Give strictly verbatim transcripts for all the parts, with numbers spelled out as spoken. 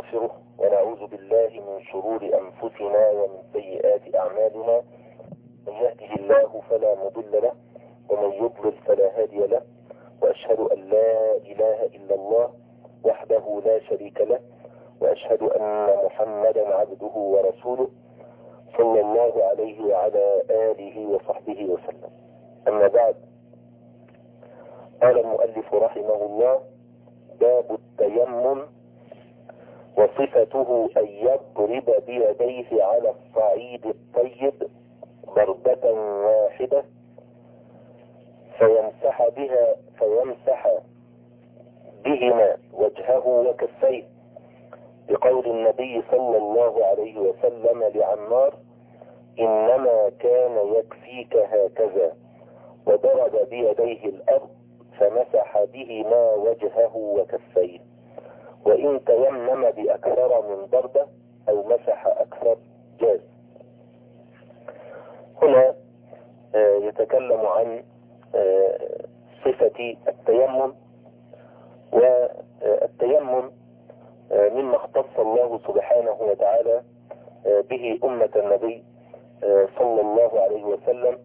ونستغفره ونعوذ بالله من شرور أنفسنا ومن سيئات أعمالنا. من يهده الله فلا مضل له ومن يضلل فلا هادي له، وأشهد أن لا إله إلا الله وحده لا شريك له، وأشهد أن محمدا عبده ورسوله صلى الله عليه وعلى آله وصحبه وسلم. أما بعد، قال المؤلف رحمه الله: باب التيمم وصفته أن يضرب بيديه على الصعيد الطيب ضربة واحدة فيمسح بها فيمسح بهما وجهه وكفيه، بقول النبي صلى الله عليه وسلم لعمار: إنما كان يكفيك هكذا، وضرب بيديه الأرض فمسح بهما وجهه وكفيه، وإن تيمم بأكثر من ضربة أو مسح أكثر جاز. هنا يتكلم عن صفة التيمم، والتيمم مما اختص الله سبحانه وتعالى به أمة النبي صلى الله عليه وسلم،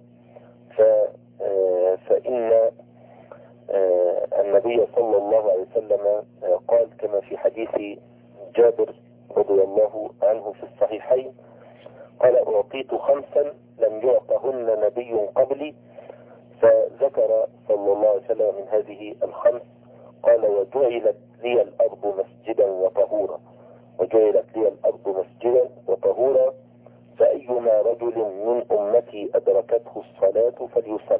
فإن النبي صلى الله عليه وسلم قال كما في حديث جابر رضي الله عنه في الصحيحين: قال: أعطيت خمسا لم يعطهن نبي قبلي، فذكر صلى الله عليه وسلم من هذه الخمس قال: وجعلت لي الأرض مسجدا وطهورا، وجعلت لي الأرض مسجدا وطهورا، فأيما رجل من أمتي أدركته الصلاة فليصل.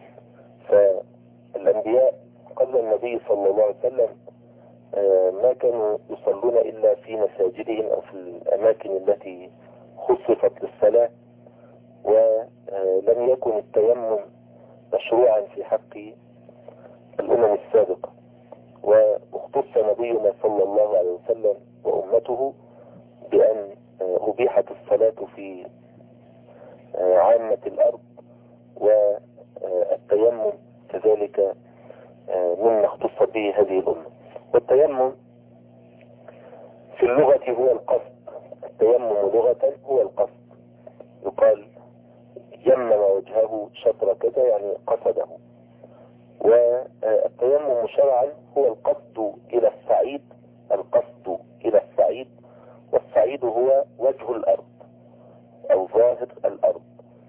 فالأنبياء قبل النبي صلى الله عليه وسلم ما كانوا يصلون إلا في مساجدهم أو في الأماكن التي خصصت للصلاة، ولم يكن التيمم مشروعا في حق الأمم السابقة، واختص نبينا صلى الله عليه وسلم وأمته بأن أبيحت الصلاة في عامة الأرض، والتيمم كذلك مما اختص به هذه الأمة. والتيمم في اللغة هو القصد، التيمم لغة هو القصد، يقال يمم وجهه شطر كذا يعني قصده. والتيمم شرعا هو القصد إلى الصعيد، القصد إلى الصعيد، والصعيد هو وجه الأرض أو ظاهر الأرض،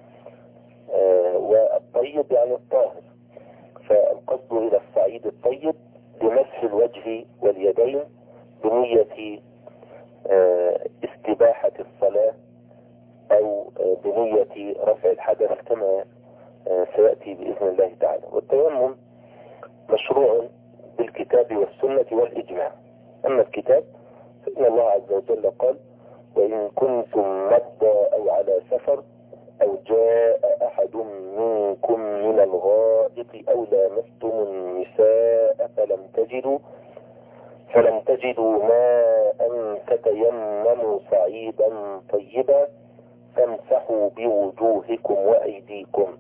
والطيب يعني الطاهر، فالقصد إلى الصعيد الطيب بمسح الوجه واليدين بنية استباحة الصلاة أو بنية رفع الحدث كما سيأتي بإذن الله تعالى. والتيمم مشروع بالكتاب والسنة والإجماع. أما الكتاب فإن الله عز وجل قال: وإن كنتم مرضى أو على سفر أو جاء أحد منكم من الغائط أو لامستم النساء فلم تجدوا فلم تجدوا ماء فتيمموا صعيدا طيبا فامسحوا بوجوهكم وأيديكم.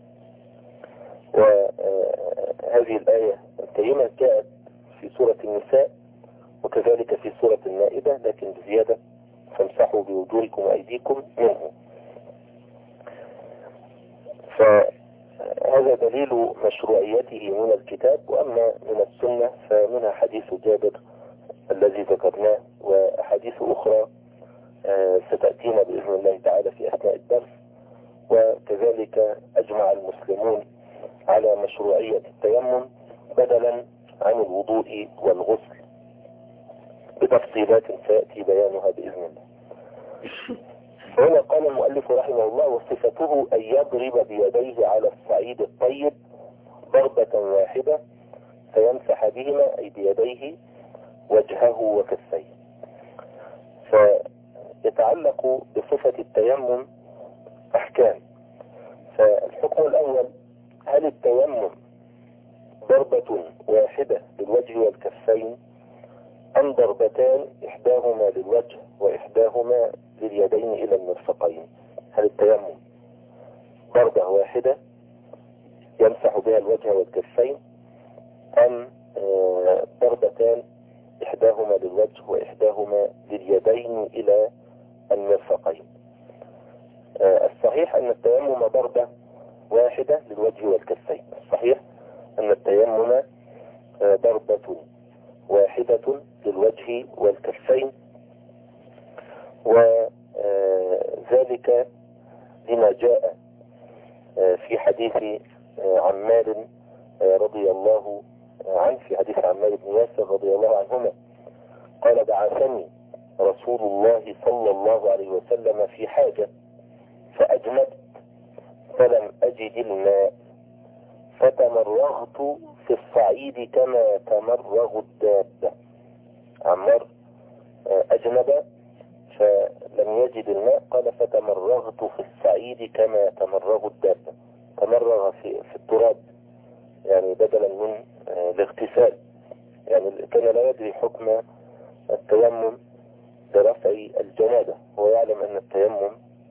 وهذه الآية الكريمة جاءت في سورة النساء وكذلك في سورة المائدة، لكن بزيادة: فامسحوا بوجوهكم وأيديكم منه. فهذا دليل مشروعيته من الكتاب. وأما من السنة فمنها حديث جابر الذي ذكرناه، وأحاديث أخرى ستأتينا بإذن الله تعالى في أثناء الدرس. وكذلك أجمع المسلمون على مشروعية التيمم بدلا عن الوضوء والغسل بتفصيلات سيأتي بيانها بإذن الله. هنا قال المؤلف رحمه الله: وصفته أن يضرب بيديه على الصعيد الطيب ضربة واحدة فيمسح بهما أي بيديه وجهه وكفيه. فيتعلق بصفة التيمم أحكام. فالحكم الأول: هل التيمم ضربة واحدة للوجه والكفين أم ضربتان إحداهما للوجه وإحداهما لليدين إلى المرفقين؟ هل التيمم ضربة واحدة يمسح بها الوجه والكفين أم ضربتان إحداهما للوجه وإحداهما لليدين إلى المرفقين. الصحيح أن التيمم ضربة واحدة للوجه والكفين. الصحيح أن التيمم ضربة واحدة للوجه والكفين، وذلك لما جاء في حديث عمار رضي الله عنه، في حديث عمار بن ياسر رضي الله عنهما قال: بعثني رسول الله صلى الله عليه وسلم في حاجة فأجمدت فلم أجد الماء فتمرغت في الصعيد كما تمرغ الدابة. عمار أجنب فلم يجد الماء، قال: فتمرغت في الصعيد كما تمرغ الدابة. تمرغ في, في التراب، يعني بدلا من الاغتسال، يعني كان لا يدري حكم التيمم لرفع الجنابة. هو يعلم أن التيمم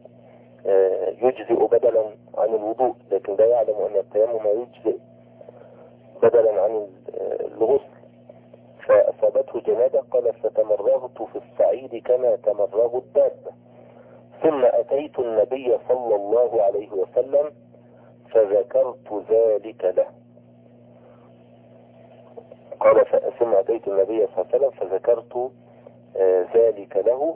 يجزئ بدلا عن الوضوء، لكن لا يعلم أن التيمم يجزئ بدلا عن الغسل، فأصابته جنابة. قال: فتمرغت في الصعيد كما تمرغ الدابة، ثم أتيت النبي صلى الله عليه وسلم فذكرت ذلك له. قال: ثم أتيت النبي صلى الله عليه وسلم فذكرت ذلك له،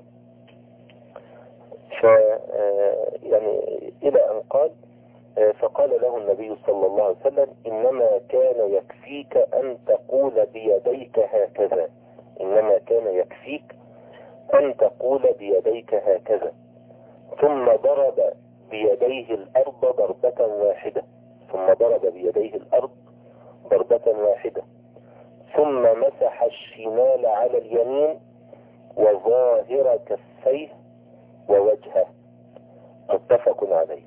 ف يعني إلى أن قال: فقال له النبي صلى الله عليه وسلم: إنما كان يكفيك أن تقول بيديك هكذا. إنما كان يكفيك أن تقول بيديك هكذا. ثم ضرب بيديه الأرض ضربة واحدة. ثم ضرب بيديه الأرض ضربة واحدة. ثم مسح الشمال على اليمين وظاهر كفيه ووجهه. متفق عليه.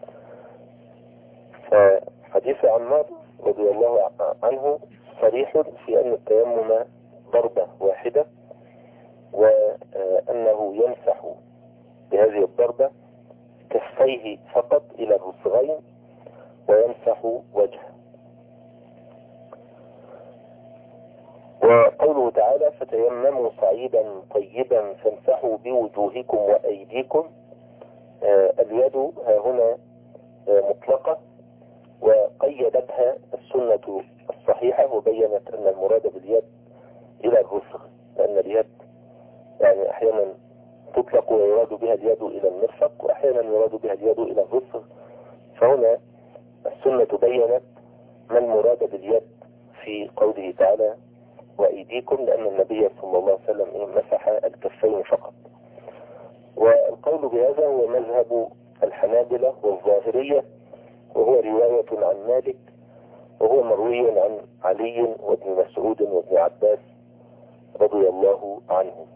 فحديث عمار رضي الله عنه صريح في أن التيمم ضربة واحدة، وأنه يمسح بهذه الضربة كفيه فقط إلى الرسغين ويمسح وجهه. وقوله تعالى: فتيمموا صعيدا طيبا فامسحوا بوجوهكم وأيديكم. آه اليد ها هنا آه مطلقة، وقيدتها السنة الصحيحة وبينت أن المراد باليد إلى الرسغ، لأن اليد يعني أحيانا تطلق ويراد بها اليد إلى المرفق، وأحيانا يراد بها اليد إلى الرسغ. فهنا السنة بينت ما المراد باليد في قوله تعالى: وأيديكم، لأن النبي صلى الله عليه وسلم مسح الكفين فقط. والقول بهذا هو مذهب الحنابلة والظاهرية، وهو رواية عن مالك، وهو مروي عن علي وابن مسعود وابن عباس رضي الله عنهم.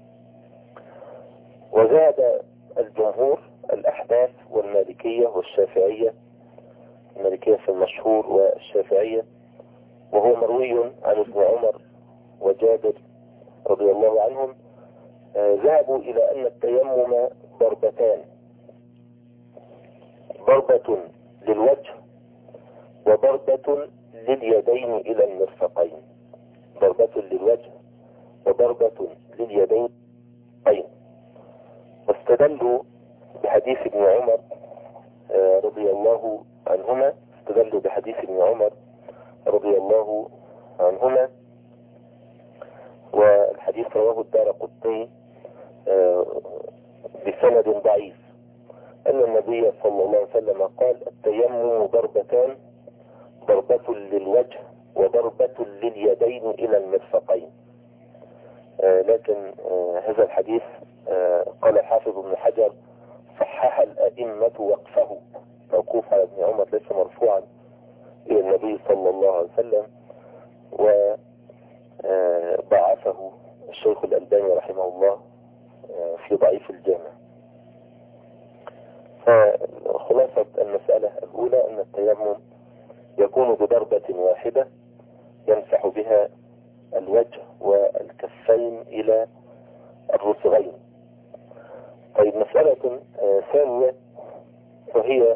وزاد الجمهور الأحناف والمالكية والشافعية، المالكية في المشهور والشافعية، وهو مروي عن ابن عمر وجابر رضي الله عنهم، آه ذهبوا إلى أن التيمم ضربتان: ضربة للوجه وضربة لليدين إلى المرفقين. ضربة للوجه وضربة لليدين أين. واستدلوا بحديث ابن عمر آه رضي الله عنهما استدلوا بحديث ابن عمر رضي الله عنهما، والحديث رواه الدارقطني بسند ضعيف، أن النبي صلى الله عليه وسلم قال: التيمم ضربتان: ضربة للوجه وضربة لليدين إلى المرفقين. لكن هذا الحديث قال الحافظ ابن حجر: صحح الأئمة وقفه، موقوف على ابن عمر ليس مرفوعا إلى النبي صلى الله عليه وسلم، وضعفه الشيخ الألباني رحمه الله في ضعيف الجامع. فخلاصة المسألة الأولى أن التيمم يكون بضربة واحدة يمسح بها الوجه والكفين إلى الرسغين. طيب، مسألة ثانية وهي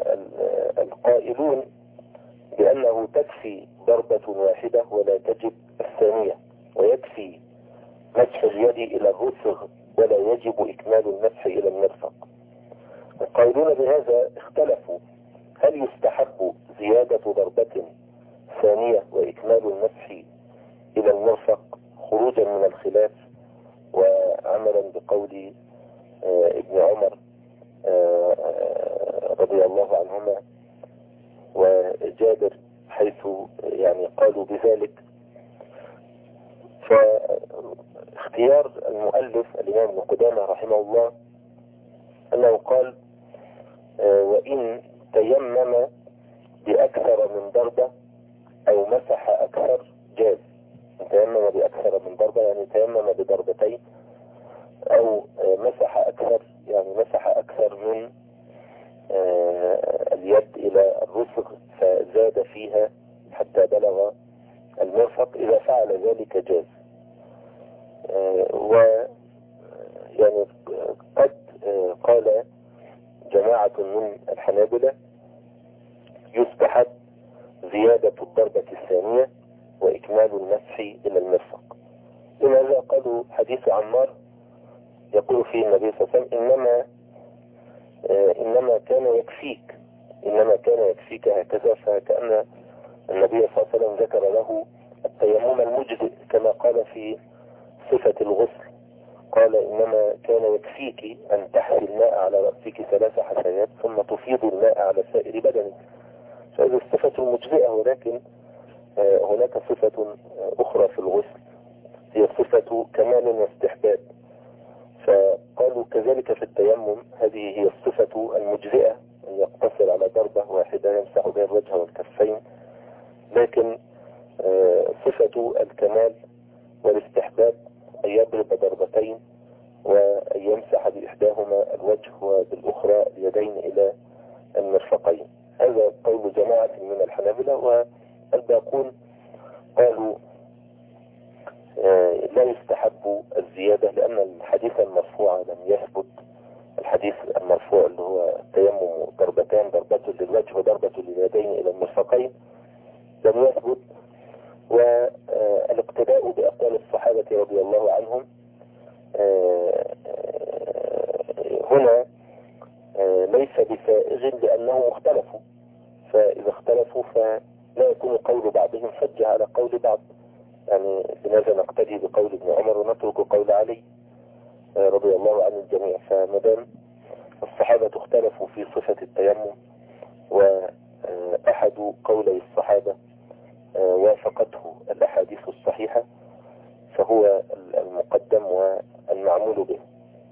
القائلون بأنه تكفي ضربة واحدة ولا تجب الثانية ويكفي مسح اليد إلى الرسغ ولا يجب إكمال المسح إلى المرفق. القائلون بهذا اختلفوا هل يستحب زيادة ضربة ثانية وإكمال المسح إلى المرفق خروجا من الخلاف وعملا بقول ابن عمر رضي الله عنهما وجابر حيث يعني قالوا بذلك. فاختيار المؤلف الإمام ابن قدامة رحمه الله أنه قال وإن تيمم بأكثر من ضربة أو مسح أكثر جاز. تيمم بأكثر من ضربة يعني تيمم بضربتين، أو مسح أكثر يعني مسح أكثر من اليد إلى الرسغ فزاد فيها حتى بلغ المرفق، إذا فعل ذلك جاز. و يعني قد قال جماعة من الحنابلة يستحب زيادة الضربة الثانية وإكمال المسح إلى المرفق. لماذا؟ قالوا حديث عمار يقول فيه النبي صلى الله عليه وسلم إنما إنما كان يكفيك إنما كان يكفيك هكذا، فكأن النبي صلى الله عليه وسلم ذكر له التيمم المجزئ كما قال في صفة الغسل، قال إنما كان يكفيك أن تحثي الماء على رأسك ثلاث حثيات ثم تفيض الماء على سائر بدنك. فهذه الصفة المجزئة، ولكن هناك صفة أخرى في الغسل هي صفة كمال واستحباب، فقالوا كذلك في التيمم هذه هي الصفة المجزئة أن يقتصر على ضربة واحدة يمسح بها الوجه والكفين، لكن صفة الكمال والاستحباب أن يضرب ضربتين وأن يمسح بإحداهما الوجه وبالأخرى اليدين إلى المرفقين. هذا قول جماعة من الحنابلة، والباقون قالوا لا يستحب الزيادة لأن الحديث المرفوع لم يثبت. الحديث المرفوع اللي هو التيمم ضربتان، ضربة للوجه وضربة لليدين إلى المرفقين، لم يثبت. والاقتداء بأقوال الصحابة رضي الله عنهم هنا ليس بسائغ لأنهم اختلفوا، فإذا اختلفوا فلا يكون قول بعضهم حجة على قول بعض. يعني لماذا نقتدي بقول ابن عمر ونترك قول علي رضي الله عن الجميع؟ فمدام الصحابة اختلفوا في صفة التيمم وأحد قولي الصحابة وافقته الأحاديث الصحيحة فهو المقدم والمعمول به.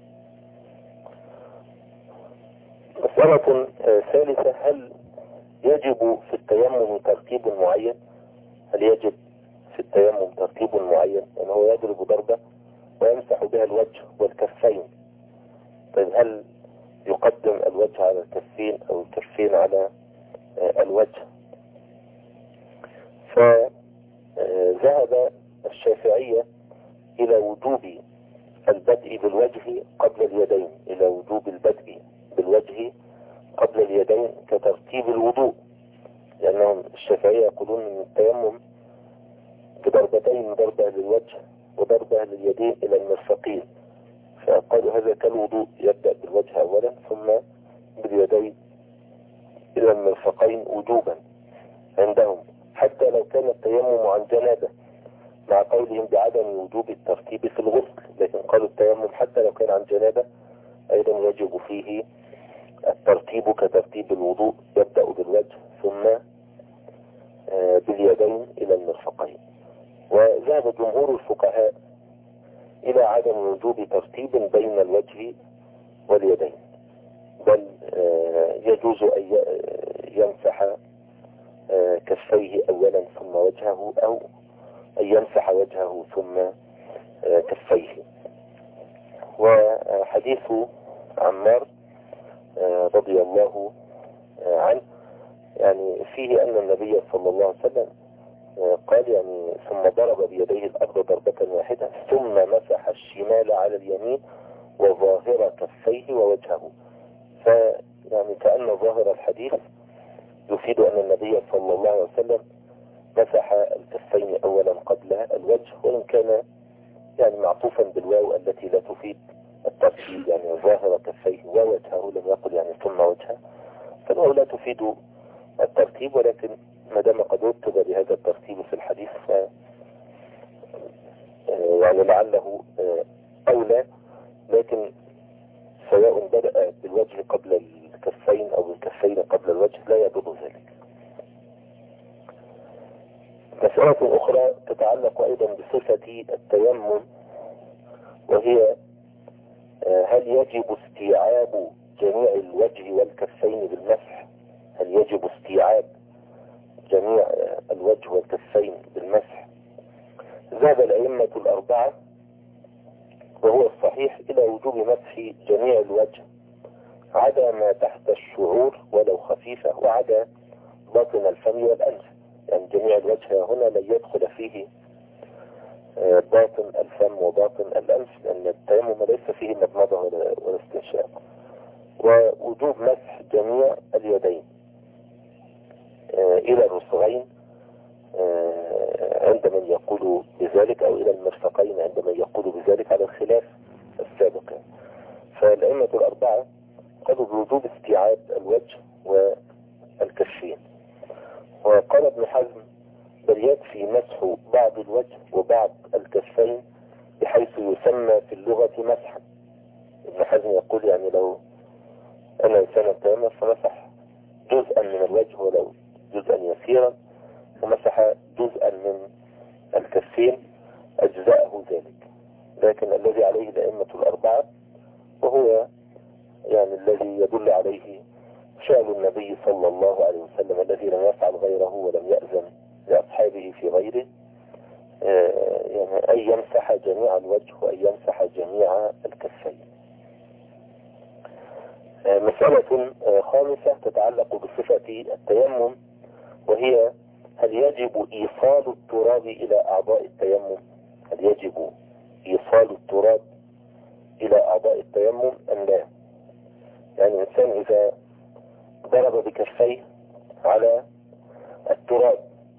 مسألة ثالثة: هل يجب في التيمم ترتيب معين؟ هل يجب في التيمم ترتيب معين؟ يعني هو يضرب ضربة ويمسح بها الوجه والكفين، طيب هل يقدم الوجه على الكفين أو الكفين على الوجه؟ فذهب الشافعية إلى وجوب البدء بالوجه قبل اليدين إلى وجوب البدء بالوجه قبل اليدين كترتيب الوضوء، لأنهم الشافعية يقولون أن التيمم بضربتين، ضربة للوجه وضربة لليدين إلى المرفقين، فقالوا هذا كالوضوء، يبدأ بالوجه أولا ثم باليدين إلى المرفقين وجوبا عندهم، حتى لو كان التيمم عن جنابة، مع قولهم بعدم وجوب الترتيب في الغسل، لكن قالوا التيمم حتى لو كان عن جنابة أيضا يجب فيه الترتيب كترتيب الوضوء، يبدأ بالوجه ثم باليدين إلى المرفقين. وذهب جمهور الفقهاء إلى عدم وجوب ترتيب بين الوجه واليدين، بل يجوز أن يمسح كفيه أولا ثم وجهه، أو أن يمسح وجهه ثم كفيه. وحديث عمار رضي الله عنه يعني فيه أن النبي صلى الله عليه وسلم قال يعني ثم ضرب بيديه الأرض ضربة واحدة ثم مسح الشمال على اليمين وظاهر كفيه ووجهه. فيعني كأن ظاهر الحديث يفيد أن النبي صلى الله عليه وسلم مسح الكفين أولا قبل الوجه، وإن كان يعني معطوفا بالواو التي لا تفيد الترتيب، يعني ظاهر كفيه ووجهه، لم يقل يعني ثم وجهه، فالواو لا تفيد الترتيب، ولكن ما دام قد رتب بهذا الترتيب في الحديث ف يعني لعله أولى. لكن سواء بدأ بالوجه قبل الكفين أو الكفين قبل الوجه لا يضر ذلك. مسألة أخرى تتعلق أيضا بصفة التيمم، وهي هل يجب استيعاب جميع الوجه والكفين بالمسح؟ هل يجب استيعاب جميع الوجه والكفين بالمسح؟ ذهب الأئمة الأربعة وهو الصحيح إلى وجوب مسح جميع الوجه عدا ما تحت الشعور ولو خفيفة، وعدا باطن الفم والأنف. يعني جميع الوجه هنا لن يدخل فيه باطن الفم وباطن الأنف، لأن التيمم ليس فيه مضمضة ولا استنشاق. ووجوب مسح جميع اليدين إلى الرسغين عند من يقول بذلك، أو إلى المرفقين عند من يقول بذلك، على الخلاف السابق. فالأئمة الأربعة قالوا بوجوب استيعاب الوجه والكفين. وقال ابن حزم بل يكفي مسح بعض الوجه وبعض الكفين بحيث يسمى في اللغة مسحا. ابن حزم يقول يعني لو أنا إنسان تيمم فمسح جزءا من الوجه ولو جزءا يسيرا، ومسح جزءا من الكفين أجزاءه ذلك. لكن الذي عليه الأئمة الأربعة، وهو يعني الذي يدل عليه فعل النبي صلى الله عليه وسلم الذي لم يفعل غيره ولم يأذن لأصحابه في غيره، يعني أن يمسح جميع الوجه وأن يمسح جميع الكفين. مسألة خامسة تتعلق بصفة التيمم، وهي هل يجب إيصال التراب إلى أعضاء التيمم؟ هل يجب إيصال التراب إلى أعضاء التيمم أم لا؟ يعني الإنسان إذا ضرب بكفيه على التراب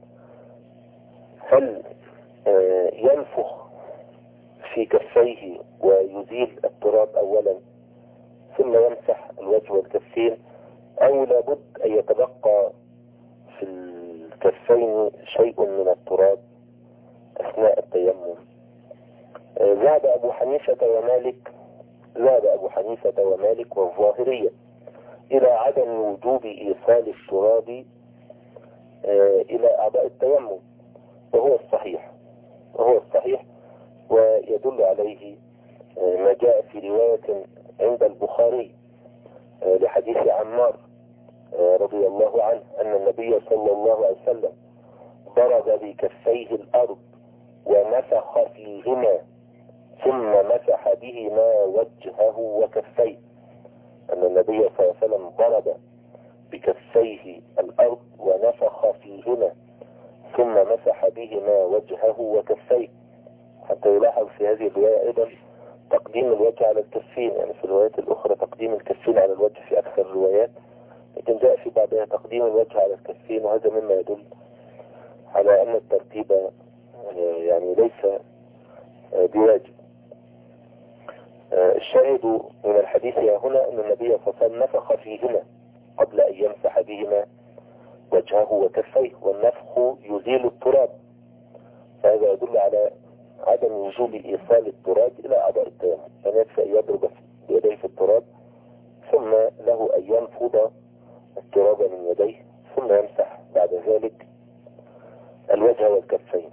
هل ينفخ في كفيه ويزيل التراب أولا ثم يمسح الوجه والكفين، أو لابد أن يتبقى في الكفين شيء من التراب أثناء التيمم؟ ذهب أبو حنيفة ومالك ذهب أبو حنيفة ومالك والظاهرية إلى عدم وجوب إيصال التراب إلى أعضاء التيمم، وهو الصحيح وهو الصحيح ويدل عليه ما جاء في رواية عند البخاري لحديث عمار رضي الله عنه أن النبي صلى الله عليه وسلم ضرب بكفيه الأرض ونفخ فيهما ثم مسح بهما وجهه وكفيه. أن النبي صلى الله عليه وسلم ضرب بكفيه الأرض ونفخ فيهما ثم مسح بهما وجهه وكفيه، حتى يلاحظ في هذه الرواية أيضا تقديم الوجه على الكفين. يعني في الروايات الأخرى تقديم الكفين على الوجه في أكثر الروايات، لكن جاء في بعضها تقديم الوجه على الكفين، وهذا مما يدل على أن الترتيب يعني ليس بواجب. الشاهد من الحديث هنا أن النبي صلى الله عليه وسلم نفخ فيهما قبل أن يمسح بهما وجهه وكفيه، والنفخ يزيل التراب، فهذا يدل على عدم وجوب إيصال التراب إلى أعضاء التيمم. يعني يكفي أن يضرب بيديه في التراب ثم له أن ينفض التراب من يديه ثم يمسح بعد ذلك الوجه والكفين.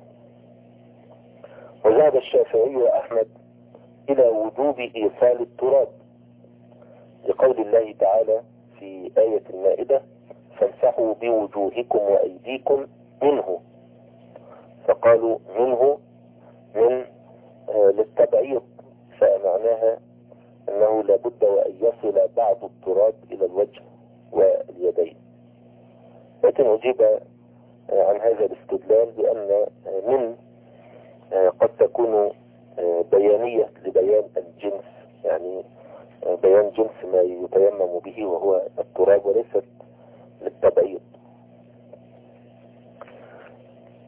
وذهب الشافعي وأحمد إلى وجوب إيصال التراب لقول الله تعالى في آية المائدة فامسحوا بوجوهكم وأيديكم منه، فقالوا منه من آه للتبعيض، فمعناها أنه لابد وأن يصل بعض التراب إلى الوجه واليدين. لكن أجيب آه عن هذا الاستدلال بأن آه من آه قد تكون آه بيانية لبيان الجنس، يعني آه بيان جنس ما يتيمم به وهو التراب، وليست للتبعيض.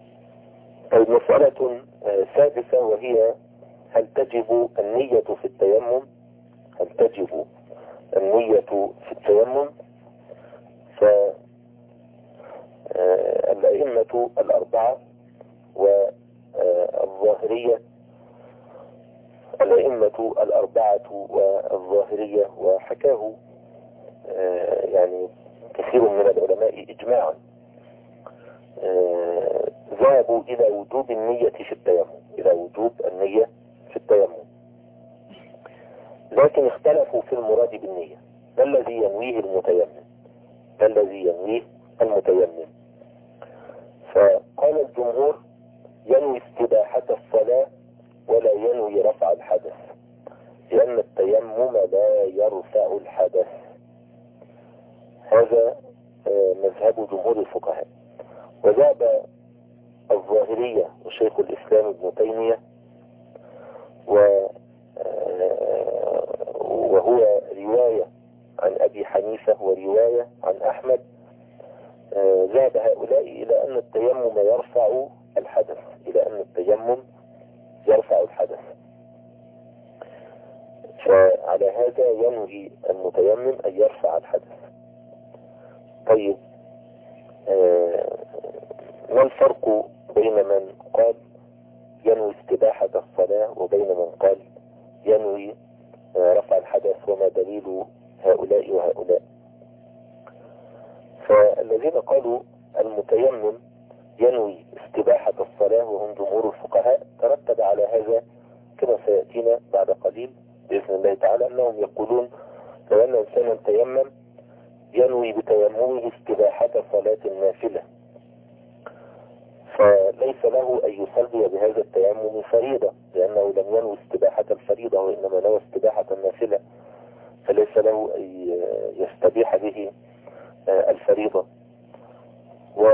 طيب مسألة سادسة وهي هل تجب النية في التيمم هل تجب النية في التيمم فالأئمة الأربعة والظاهرية الأئمة الأربعة والظاهرية وحكاه يعني كثير من العلماء إجماعا ذهبوا إلى وجوب النية في التيمم إلى وجوب النية في التيمم، لكن اختلفوا في المراد بالنية. ما الذي ينويه المتيمم ما الذي ينويه المتيمم فقال الجمهور ينوي استباحة الصلاة ولا ينوي رفع الحدث، لأن التيمم لا يرفع الحدث. هذا مذهب جمهور الفقهاء. وذهب الظاهرية وشيخ الإسلام ابن تيمية وهو رواية عن أبي حنيفة ورواية عن أحمد، ذهب هؤلاء إلى أن التيمم يرفع الحدث إلى أن التيمم يرفع الحدث فعلى هذا ينوي المتيمم أن يرفع الحدث. طيب ما الفرق بين من قال ينوي استباحة الصلاة وبين من قال ينوي رفع الحدث، وما دليل هؤلاء وهؤلاء؟ فالذين قالوا المتيمم ينوي استباحة الصلاة وهم جمهور الفقهاء ترتب على هذا كما سيأتينا بعد قليل بإذن الله تعالى أنهم يقولون لو أن إنسانا تيمم ينوي بتيممه استباحة صلاة النافلة فليس له أن يصلي بهذا التيمم فريضة، لأنه لم ينوي استباحة الفريضة وإنما نوى استباحة النافلة، فليس له أن يستبيح به الفريضة. و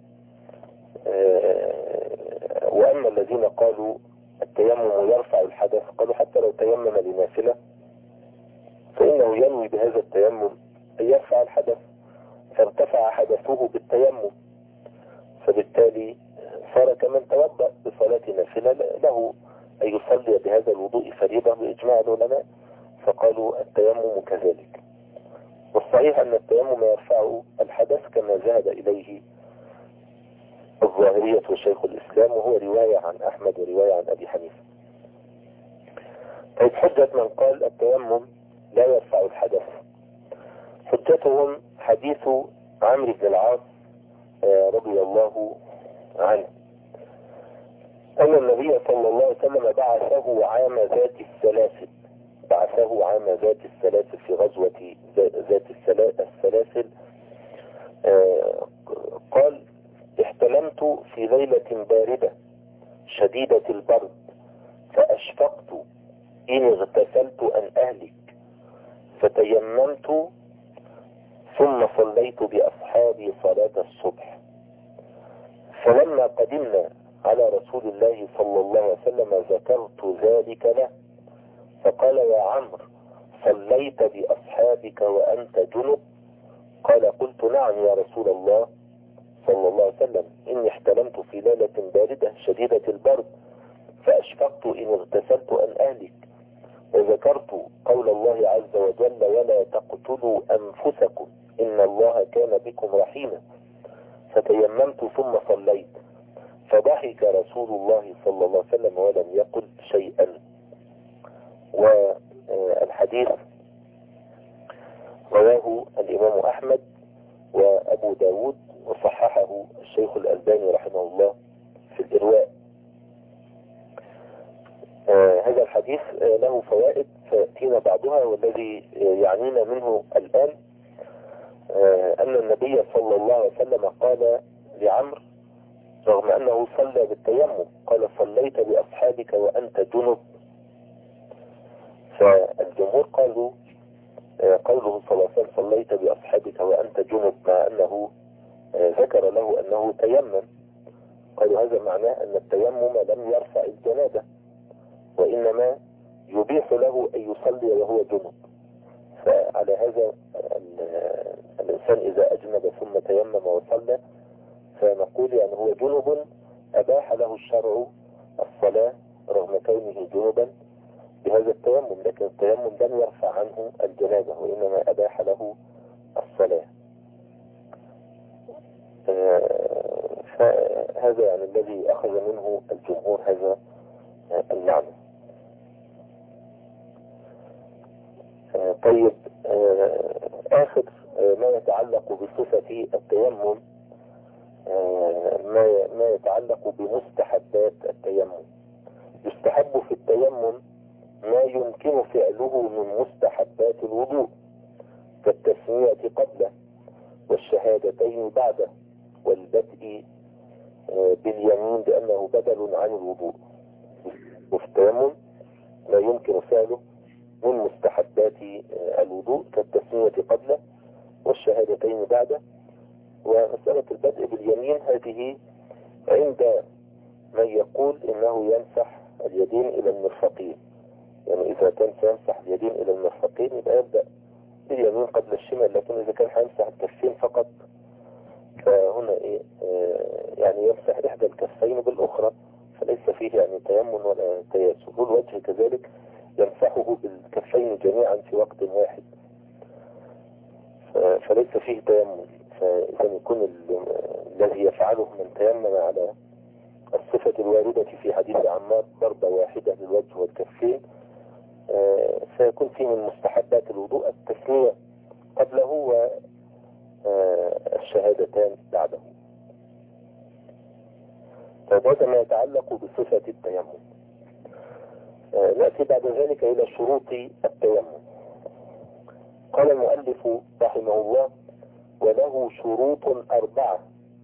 وأما الذين قالوا التيمم يرفع الحدث قالوا حتى لو تيمم لنافلة فإنه ينوي بهذا التيمم أن يرفع الحدث، فارتفع حدثه بالتيمم، فبالتالي صار كمن توضأ بصلاة نافلة له أن يصلي بهذا الوضوء فريضة بإجماع العلماء، فقالوا التيمم كذلك. والصحيح أن التيمم يرفع الحدث كما ذهب إليه الظاهرية وشيخ الإسلام، وهو رواية عن أحمد ورواية عن أبي حنيفة. طيب حجة من قال التيمم لا يرفع الحدث، حجتهم حديث عمرو بن العاص رضي الله عنه أن النبي صلى الله عليه وسلم بعثه عام ذات السلاسل بعثه عام ذات السلاسل في غزوة ذات السلاسل. قال احتلمت في ليلة باردة شديدة البرد فأشفقت إن اغتسلت أن أهلك فتيممت ثم صليت بأصحابي صلاة الصبح. فلما قدمنا على رسول الله صلى الله عليه وسلم ذكرت ذلك له فقال يا عمرو صليت بأصحابك وأنت جنب؟ قال قلت نعم يا رسول الله صلى الله عليه وسلم إني احتلمت في ليلة باردة شديدة البرد فأشفقت إن اغتسلت أن أهلك، وذكرت قول الله عز وجل ولا تقتلوا أنفسكم إن الله كان بكم رحيما، فتيممت ثم صليت. فضحك رسول الله صلى الله عليه وسلم ولم يقل شيئا. والحديث رواه الإمام أحمد وأبو داود وصححه الشيخ الألباني رحمه الله في الإرواء. آه هذا الحديث آه له فوائد فيأتينا بعضها، والذي آه يعنينا منه الآن آه أن النبي صلى الله عليه وسلم قال لعمرو رغم أنه صلى بالتيمم قال صليت بأصحابك وأنت جنب. فالجمهور قالوا آه قوله صلى الله عليه وسلم صليت بأصحابك وأنت جنب مع أنه آه ذكر له أنه تيمم، قالوا هذا معناه أن التيمم لم يرفع الجنابة وإنما يبيح له أن يصلي وهو جنب. فعلى هذا الإنسان إذا أجنب ثم تيمم وصلى فنقول يعني هو جنب أباح له الشرع الصلاة رغم كونه جنوبا بهذا التيمم، لكن التيمم لم يرفع عنه الجنابة وإنما أباح له الصلاة. فهذا يعني الذي أخذ منه الجمهور هذا المعنى. طيب، آخر ما يتعلق بصفة التيمم ما ما يتعلق بمستحبات التيمم. يستحب في التيمم ما يمكن فعله من مستحبات الوضوء كالتسمية قبله والشهادتين بعده والبدء باليمين لأنه بدل عن الوضوء. وفي التيمم ما يمكن فعله من مستحبات الوضوء كالتسمية قبله والشهادتين بعده. ومسألة البدء باليمين هذه عند من يقول إنه يمسح اليدين إلى المرفقين، يعني إذا كان سيمسح اليدين إلى المرفقين يبقى يبدأ باليمين قبل الشمال، لكن إذا كان هيمسح الكفين فقط فهنا إيه آه يعني يمسح إحدى الكفين بالأخرى، فليس فيه يعني تيمم ولا تياسر. والوجه كذلك يمسحه بالكفين جميعا في وقت واحد، فليس فيه تيمم. فإذا يكون الذي يفعله من تيمم على الصفة الواردة في حديث عمار ضربة واحدة للوجه والكفين سيكون فيه من مستحبات الوضوء التسمية قبله والشهادتان بعده. فهذا ما يتعلق بصفة التيمم. نأتي بعد ذلك إلى شروط التيمم. قال المؤلف رحمه الله: وله شروط أربعة،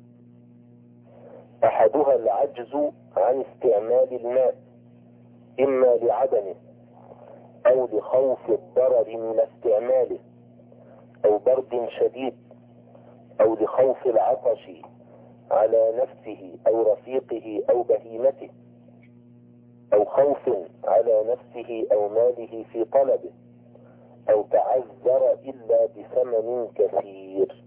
أحدها العجز عن استعمال الماء إما لعدمه أو لخوف الضرر من استعماله أو برد شديد أو لخوف العطش على نفسه أو رفيقه أو بهيمته أو خوف على نفسه أو ماله في طلبه أو تعذر إلا بثمن كثير.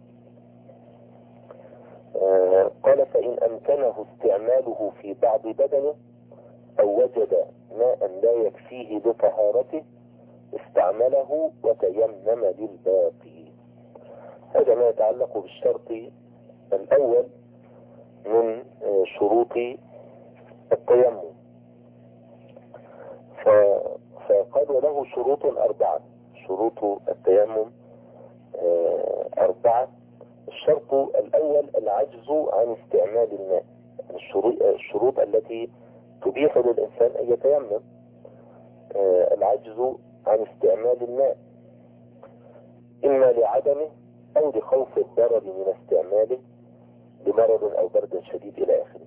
آه قال: فإن أمكنه استعماله في بعض بدنه أو وجد ماء لا يكفيه لطهارته استعمله وتيمم للباقي. هذا ما يتعلق بالشرط الأول من آه شروط التيمم. فقال: وله شروط أربعة. شروط التيمم آه أربعة. الشرط الأول العجز عن استعمال الماء، الشروط التي تبيح للإنسان أن يتيمم. آه العجز عن استعمال الماء إما لعدمه أو لخوف الضرر من استعماله لمرض أو برد شديد إلى آخره.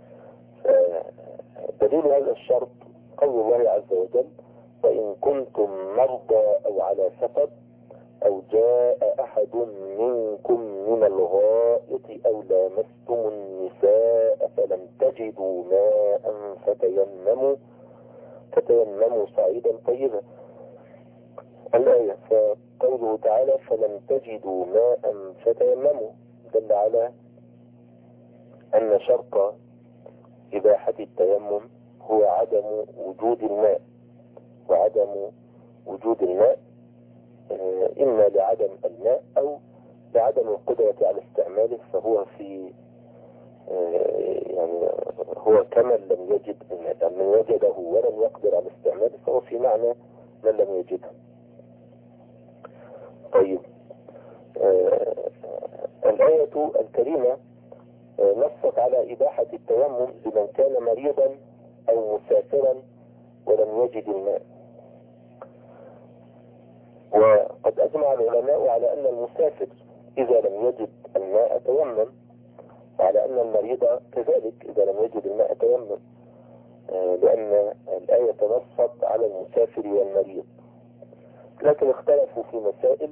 دليل هذا الشرط قول الله عز وجل: وإن كنتم مرضى أو على سفر أو جاء أحد منكم من الغائط أو لامستم النساء فلم تجدوا ماء فتيمموا فتيمموا صعيدا طيبا. الآية. فقوله تعالى: فلم تجدوا ماء فتيمموا دل على أن شرط إباحة التيمم هو عدم وجود الماء، وعدم وجود الماء إما لعدم الماء أو لعدم القدرة على استعماله، فهو في يعني هو كمن لم يجد الماء، من وجده ولم يقدر على استعماله فهو في معنى من لم يجده. طيب، الآية الكريمة نصت على إباحة التيمم لمن كان مريضا أو مسافرا ولم يجد الماء. وقد أجمع العلماء على أن المسافر إذا لم يجد الماء تيمم، وعلى أن المريض كذلك إذا لم يجد الماء تيمم، لأن الآية نصت على المسافر والمريض. لكن اختلفوا في مسائل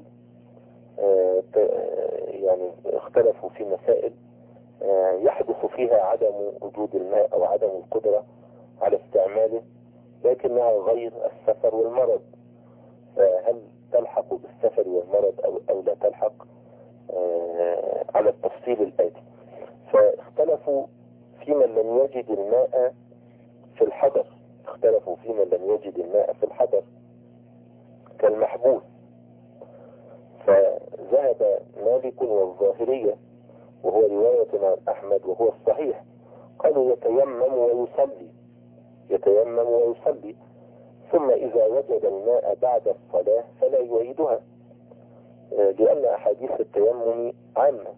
يعني اختلفوا في مسائل يحدث فيها عدم وجود الماء أو عدم القدرة على استعماله لكنها غير السفر والمرض، فهل تلحق بالسفر والمرض أو, أو لا تلحق على التفصيل الآتي. فاختلفوا في من لم يجد الماء في الحضر، اختلفوا في من لم يجد الماء في الحضر كالمحبوس. فذهب مالك والظاهرية وهو رواية عن أحمد وهو الصحيح، قالوا يتيمم ويصلي، يتيمم ويصلي، ثم إذا وجد الماء بعد الصلاة فلا يعيدها، لأن أحاديث التيمم عامة.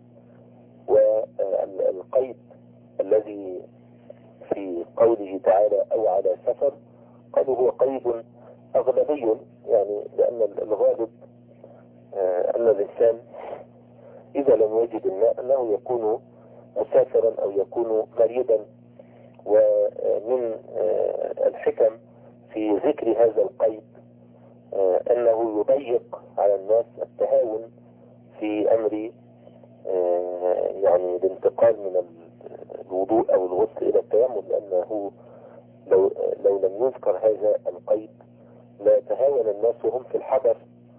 والقيد الذي في قوله تعالى أو على سفر قالوا هو قيد أغلبي، يعني لأن الغالب أن الإنسان إذا لم يجد الماء أنه يكون مسافرا أو يكون مريضا. ومن الحكم في ذكر هذا القيد أنه يضيق على الناس التهاون في أمر يعني الانتقال من الوضوء أو الغسل إلى التيمم، لأنه لو, لو لم يذكر هذا القيد لا تهاون الناس وهم في الحضر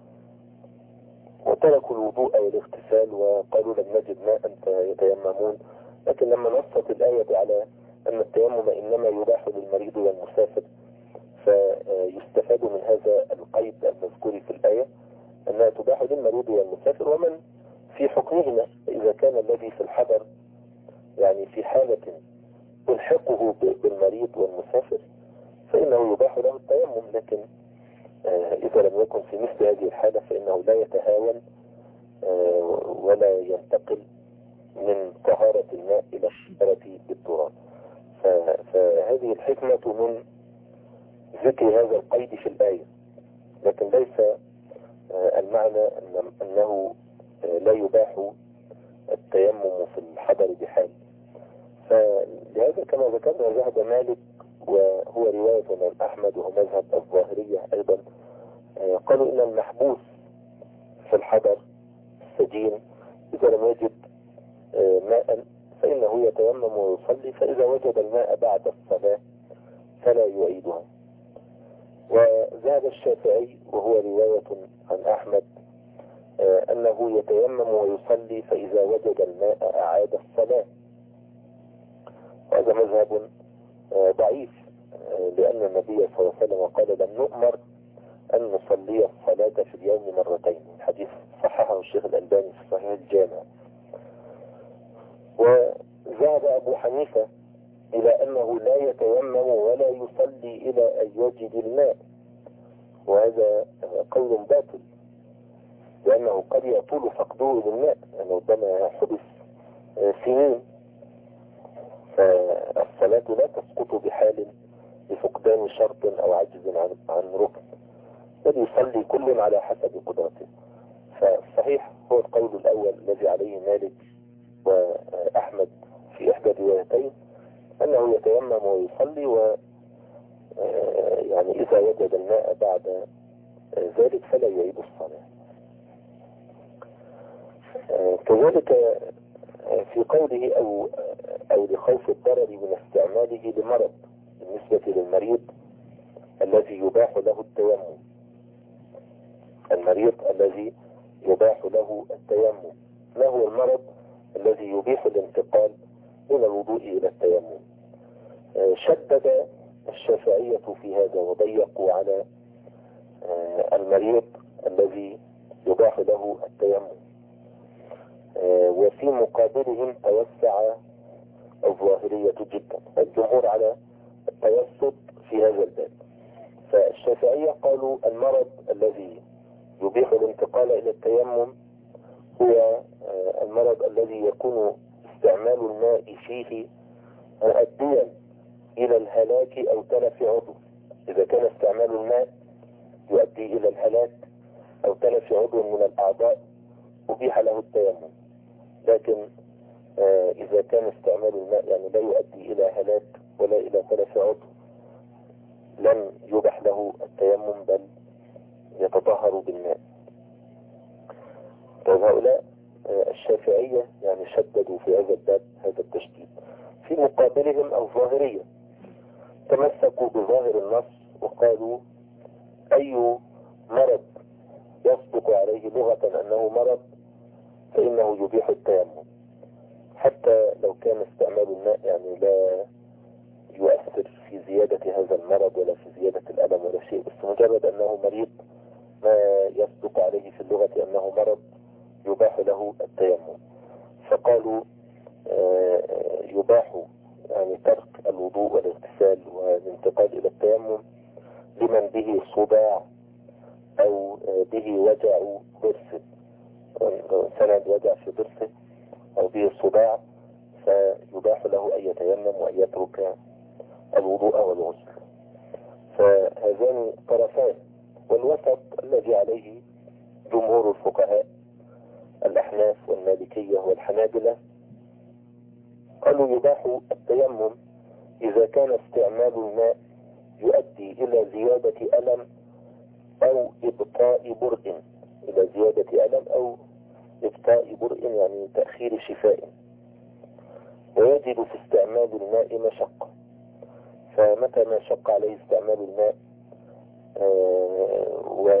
وتركوا الوضوء أو الاغتسال وقالوا لم نجد ماء يتيممون. لكن لما نصت الآية على أن التيمم إنما يباح للمريض والمسافر، فيستفاد من هذا القيد المذكور في الآية أنها تباح للمريض والمسافر ومن في حكمهما. إذا كان الذي في الحضر يعني في حالة تلحقه بالمريض والمسافر فإنه يباح له التيمم، لكن إذا لم يكن في مثل هذه الحالة فإنه لا يتهاون ولا ينتقل من طهارة الماء إلى الطهارة بالتراب. فهذه الحكمة من ذكر هذا القيد في الآية، لكن ليس المعنى أنه لا يباح التيمم في الحضر بحال. فلهذا كما ذكرنا ذهب مالك وهو رواية عن أحمد وهو مذهب الظاهرية أيضا، قالوا إن المحبوس في الحضر السجين إذا لم يجد ماء فإنه يتيمم ويصلي، فإذا وجد الماء بعد الصلاة فلا يعيدها. وذهب الشافعي وهو رواية عن أحمد أنه يتيمم ويصلي فإذا وجد الماء أعاد الصلاة. وهذا مذهب ضعيف، لأن النبي صلى الله عليه وسلم قال لم نؤمر أن نصلي الصلاة في اليوم مرتين، الحديث صححه الشيخ الألباني في صحيح الجامع. وذهب أبو حنيفة إلى أنه لا يتيمم ولا يصلي إلى أن يجد الماء، وهذا قول باطل، لأنه قد يطول فقده للماء، يعني ربما حدث سنين، فالصلاة لا تسقط بحال لفقدان شرط أو عجز عن عن ركن، بل يصلي كل على حسب قدرته. فالصحيح هو القول الأول الذي عليه مالك وأحمد في إحدى الروايتين، أنه يتيمم ويصلي، و يعني إذا وجد الماء بعد ذلك فلا يعيد الصلاة. كذلك في قوله أو أو لخوف الضرر من استعماله لمرض، بالنسبة للمريض الذي يباح له التيمم، المريض الذي يباح له التيمم، ما هو المرض الذي يبيح الانتقال من الوضوء إلى التيمم؟ شدد الشافعية في هذا وضيقوا على المريض الذي يباح له التيمم، وفي مقابلهم توسع الظاهرية جدا، الجمهور على التوسط في هذا الباب. فالشافعية قالوا المرض الذي يبيح الانتقال إلى التيمم هو المرض الذي يكون استعمال الماء فيه مؤديا إلى الهلاك أو تلف عضو. إذا كان استعمال الماء يؤدي إلى الهلاك أو تلف عضو من الأعضاء أبيح له التيمم، لكن آه إذا كان استعمال الماء يعني لا يؤدي إلى هلاك ولا إلى تلف عضو لم يبح له التيمم، بل يتطهر بالماء. فهؤلاء آه الشافعية يعني شددوا في هذا الباب هذا التشديد. في مقابلهم الظاهرية تمسكوا بظاهر النص وقالوا أي مرض يصدق عليه لغة أنه مرض فإنه يبيح التيمم، حتى لو كان كان استعمال الماء يعني لا يؤثر في زيادة هذا المرض ولا في زيادة الألم ولا شيء، بس مجرد أنه مريض ما يصدق عليه في اللغة أنه مرض يباح له التيمم. فقالوا يباح يعني ترك الوضوء والاغتسال والانتقال إلى التيمم لمن به صداع أو به وجع ضرس، سند وجع في ضرسه أو به صداع، فيباح له أن يتيمم وأن يترك الوضوء والغسل. فهذان طرفان، والوسط الذي عليه جمهور الفقهاء الأحناف والمالكية والحنابلة قالوا يباح التيمم إذا كان استعمال الماء يؤدي إلى زيادة ألم أو إبطاء برء، إلى زيادة ألم أو إبطاء برء يعني تأخير شفاء، ويجب في استعمال الماء مشقة. فمتى ما شق عليه استعمال الماء آه و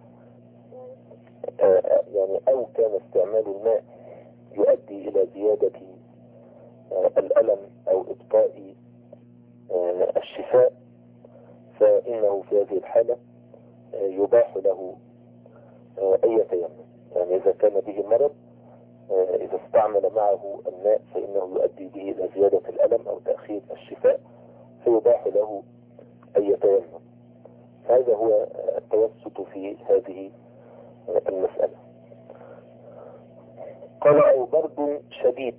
آه يعني أو كان استعمال الماء يؤدي إلى زيادة آه الألم أو إبطاء آه الشفاء، فإنه في هذه الحالة آه يباح له آه أن يتيمم. يعني إذا كان به مرض آه إذا استعمل معه الماء فإنه يؤدي به إلى زيادة الألم أو تأخير الشفاء، فيباح له أن يتيمم. هذا هو التوسط في هذه المسألة. قال أو برد شديد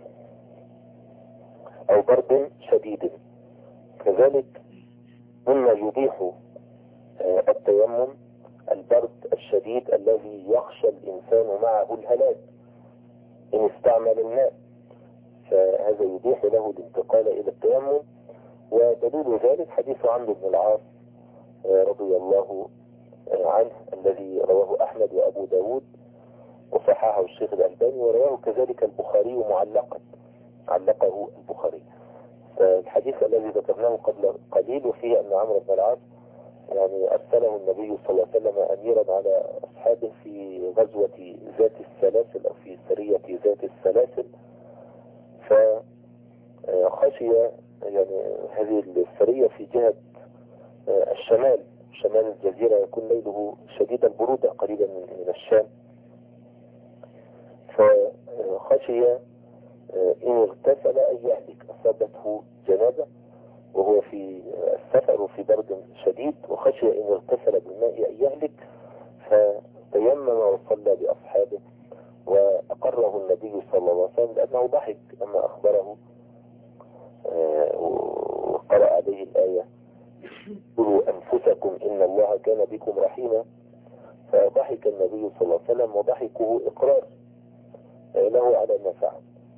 أو برد شديد، كذلك مما يبيح التيمم البرد الشديد الذي يخشى الإنسان معه الهلاك إن استعمل الماء، فهذا يبيح له الانتقال إلى التيمم. ودليل ذلك حديث عمرو بن العاص رضي الله عنه الذي رواه أحمد وأبو داود وصححه الشيخ الألباني، ورواه كذلك البخاري معلقا، علقه البخاري. فالحديث الذي ذكرناه قبل قليل وفيه أن عمرو بن العاص يعني أرسله النبي صلى الله عليه وسلم أميرا على أصحابه في غزوة ذات السلاسل أو في سرية ذات السلاسل، فخشي يعني هذه السرية في جهة الشمال، شمال الجزيرة يكون ليله شديد البرودة قريبا من الشام، فخشي إن اغتسل أن يهلك، أصابته جنابة وهو في السفر وفي برد شديد، وخشي إن اغتسل بالماء أن يهلك، فتيمم وصلى بأصحابه وأقره النبي صلى الله عليه وسلم لأنه ضحك لما أخبره وقرأ عليه الآية قلوا أنفسكم إن الله كان بكم رحيما، فضحك النبي صلى الله عليه وسلم وضحكه إقرار له على ما فعل.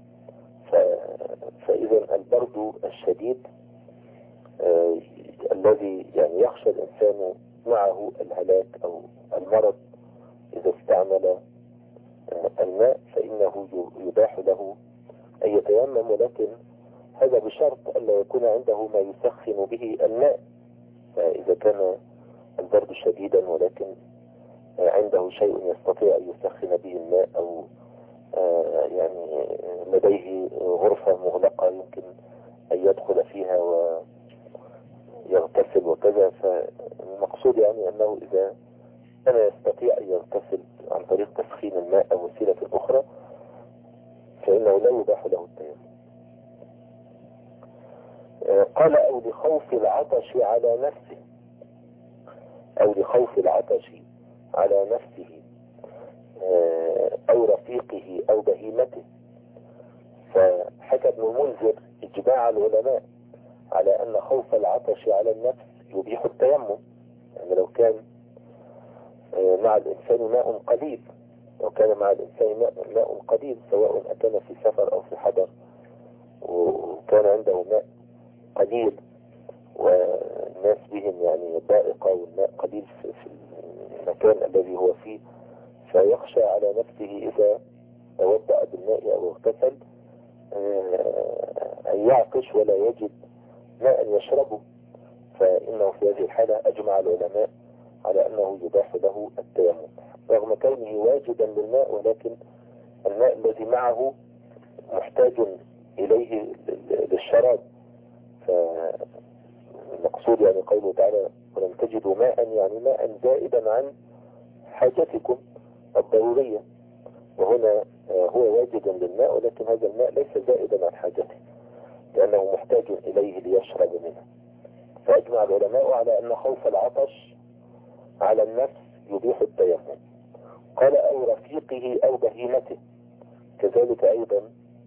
فإذا البرد الشديد آه الذي يعني يخشى الإنسان معه الهلاك أو المرض إذا استعمل آه الماء فإنه يباح له أن يتيمم، ولكن هذا بشرط ألا يكون عنده ما يسخن به الماء. فإذا كان البرد شديدا ولكن آه عنده شيء يستطيع أن يسخن به الماء أو آه يعني لديه غرفة مغلقة يمكن أن يدخل فيها ويغتسل وكذا، فالمقصود يعني أنه إذا كان يستطيع أن يغتسل عن طريق تسخين الماء أو وسيلة أخرى فإنه لا يباح له التيمم. آه قال أو لخوف العطش على نفسه، أو لخوف العطش على نفسه أو رفيقه أو بهيمته. فحكى ابن المنذر إجماع العلماء على أن خوف العطش على النفس يبيح التيمم. يعني لو كان مع الإنسان ماء قليل، لو كان مع الإنسان ماء قليل سواء أكان في سفر أو في حضر وكان عنده ماء قليل والناس بهم يعني ضائقة والماء قليل في المكان الذي هو فيه، فيخشى على نفسه إذا توضأ بالماء أو اغتسل أن يعطش ولا يجد ماء يشربه، فإنه في هذه الحالة أجمع العلماء على أنه يباح له التيمم رغم كونه واجدا للماء، ولكن الماء الذي معه محتاج إليه للشراب. فالمقصود يعني قوله تعالى ولم تجدوا ماء، يعني ماء زائدا عن حاجتكم الضرورية، وهنا هو واجد للماء، ولكن هذا الماء ليس زائدا عن حاجته لأنه محتاج إليه ليشرب منه. فأجمع العلماء على أن خوف العطش على النفس يبيح التيمم. قال أو رفيقه أو بهيمته، كذلك أيضا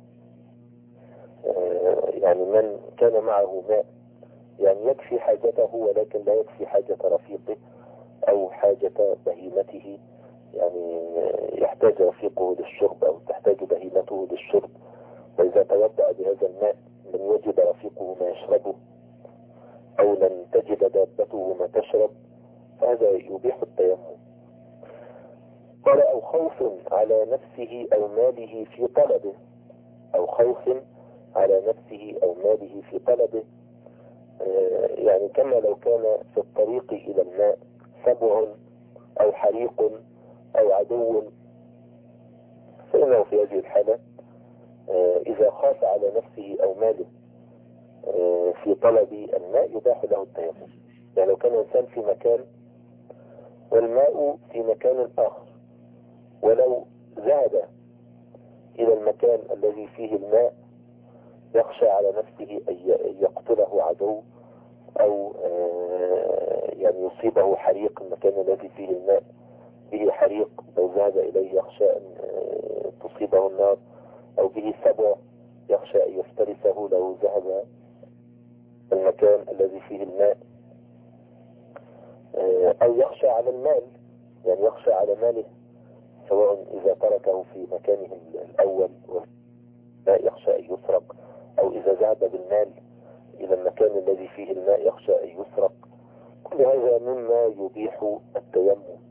يعني من كان معه ماء يعني يكفي حاجته ولكن لا يكفي حاجة رفيقه أو حاجة بهيمته، يعني يحتاج رفيقه للشرب أو تحتاج بهيمته للشرب، وإذا توضأ بهذا الماء لم يجد رفيقه ما يشربه أو لم تجد دابته ما تشرب، فهذا يبيح التيمم. قال أو خوف على نفسه أو ماله في طلبه، أو خوف على نفسه أو ماله في طلبه، يعني كما لو كان في الطريق إلى الماء سبع أو حريق أو عدو، فإنه في هذه الحالة إذا خاف على نفسه أو ماله في طلب الماء يباح له التيمم. يعني لو كان الإنسان في مكان والماء في مكان آخر، ولو ذهب إلى المكان الذي فيه الماء يخشى على نفسه أن يقتله عدو أو يعني يصيبه حريق، المكان الذي فيه الماء به حريق لو ذهب إليه يخشى أن تصيبه النار، أو به سبع يخشى أن يفترسه لو ذهب المكان الذي فيه الماء، أو يخشى على المال، يعني يخشى على ماله سواء إذا تركه في مكانه الأول لا يخشى أن يسرق، أو إذا ذهب بالمال إلى المكان الذي فيه الماء يخشى أن يسرق. كل هذا مما يبيح التيمم.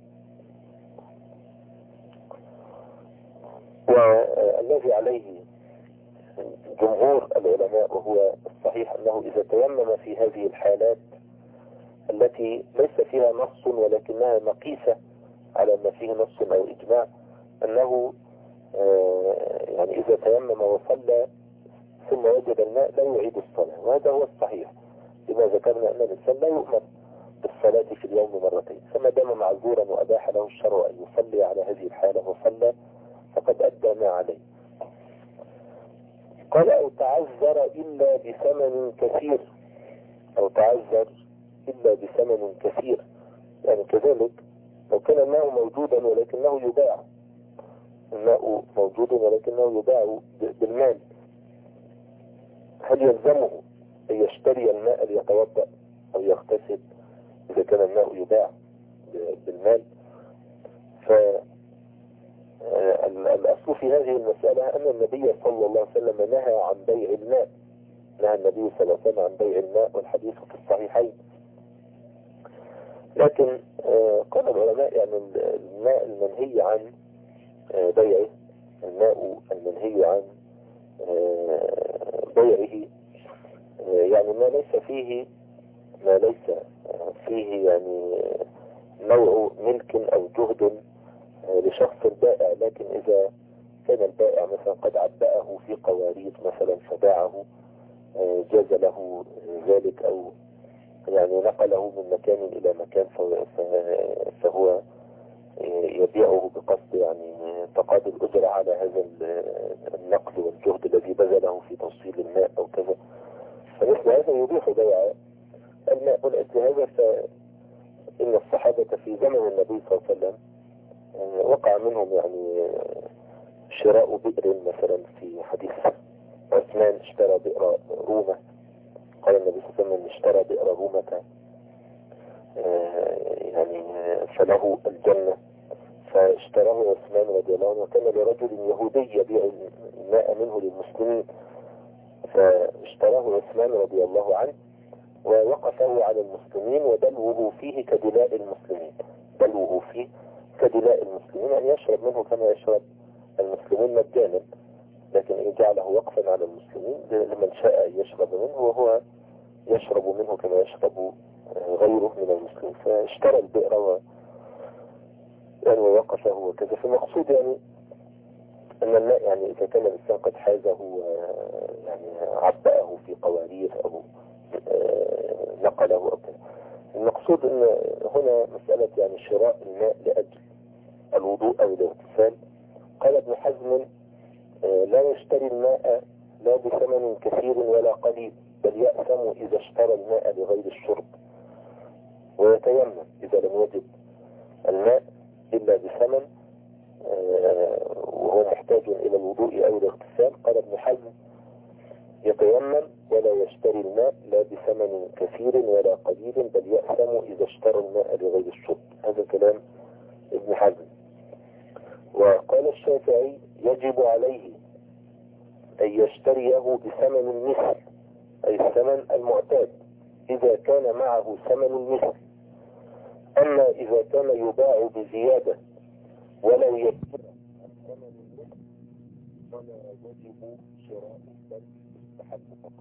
والذي عليه جمهور العلماء وهو الصحيح أنه إذا تيمم في هذه الحالات التي ليس فيها نص ولكنها مقيسة على ما فيه نص أو إجماع، أنه يعني إذا تيمم وصلى ثم وجد الماء لا يعيد الصلاة، وهذا هو الصحيح لما ذكرنا أن الإنسان لا يؤمر بالصلاة في اليوم مرتين، فما دام معذورا وأباح له الشرع أن يصلي على هذه الحالة وصلى فقد أدى ما عليه. قال أو تعذر إلا بثمن كثير، أو تعذر إلا بثمن كثير، يعني كذلك لو كان الماء موجودا ولكنه يباع، الماء موجود ولكنه يباع بالمال، هل يلزمه أن يشتري الماء ليتوضأ أو يغتسل إذا كان الماء يباع بالمال؟ فالأصل في هذه المسألة أن النبي صلى الله عليه وسلم نهى عن بيع الماء، نهى النبي صلى الله عليه وسلم عن بيع الماء، والحديث في الصحيحين. لكن قال العلماء يعني الماء المنهي عن بيعه، الماء المنهي عن بيعه يعني ما ليس فيه ما ليس فيه يعني نوع ملك أو جهد لشخص البائع، لكن إذا كان البائع مثلا قد عبأه في قوارير مثلا فباعه جاز له ذلك، أو يعني نقله من مكان إلى مكان فهو يبيعه بقصد يعني تقاضي الأجرة على هذا النقل والجهد الذي بذله في توصيل الماء أو كذا، فمثل هذا يبيح بيع الماء. ولأجل هذا فإن الصحابة في زمن النبي صلى الله عليه وسلم وقع منهم يعني شراء بئر، مثلا في حديث عثمان اشترى بئر رومة، قال النبي صلى الله عليه وسلم اشترى بئر رومة يعني فله الجنة، فاشتراه عثمان رضي الله عنه، وكان لرجل يهودي يبيع الماء منه للمسلمين، فاشتراه عثمان رضي الله عنه ووقفه على المسلمين ودلوه فيه كدلاء المسلمين، دلوه فيه كدلاء المسلمين أن يشرب منه كما يشرب المسلمون مجانا، لكن جعله وقفا على المسلمين لمن شاء أن يشرب منه، وهو يشرب منه كما يشرب غيره من المسلمين، فاشترى البئر و يعني ووقفه وكذا. فالمقصود يعني أن الماء يعني إذا كان الإنسان قد حازه يعني عبأه في قوارير أو نقله أو كذا. المقصود أن هنا مسألة يعني شراء الماء لأجل الوضوء أو الاغتسال. قال ابن حزم لا يشتري الماء لا بثمن كثير ولا قليل، بل يأثم إذا اشترى الماء لغير الشرب، ويتيمم إذا لم يجد الماء إلا بثمن وهو محتاج إلى الوضوء أو الاغتسال. قال ابن حزم يتيمم ولا يشتري الماء لا بثمن كثير ولا قليل، بل يأثم إذا اشترى الماء لغير الشرب. هذا كلام ابن حزم. وقال الشافعي يجب عليه أن يشتريه بثمن المثل، أي الثمن المعتاد إذا كان معه ثمن المثل. أما إذا كان يباع بزيادة ولو يجب ثمن المثل فلا يجب شراء، بل يستحب فقط.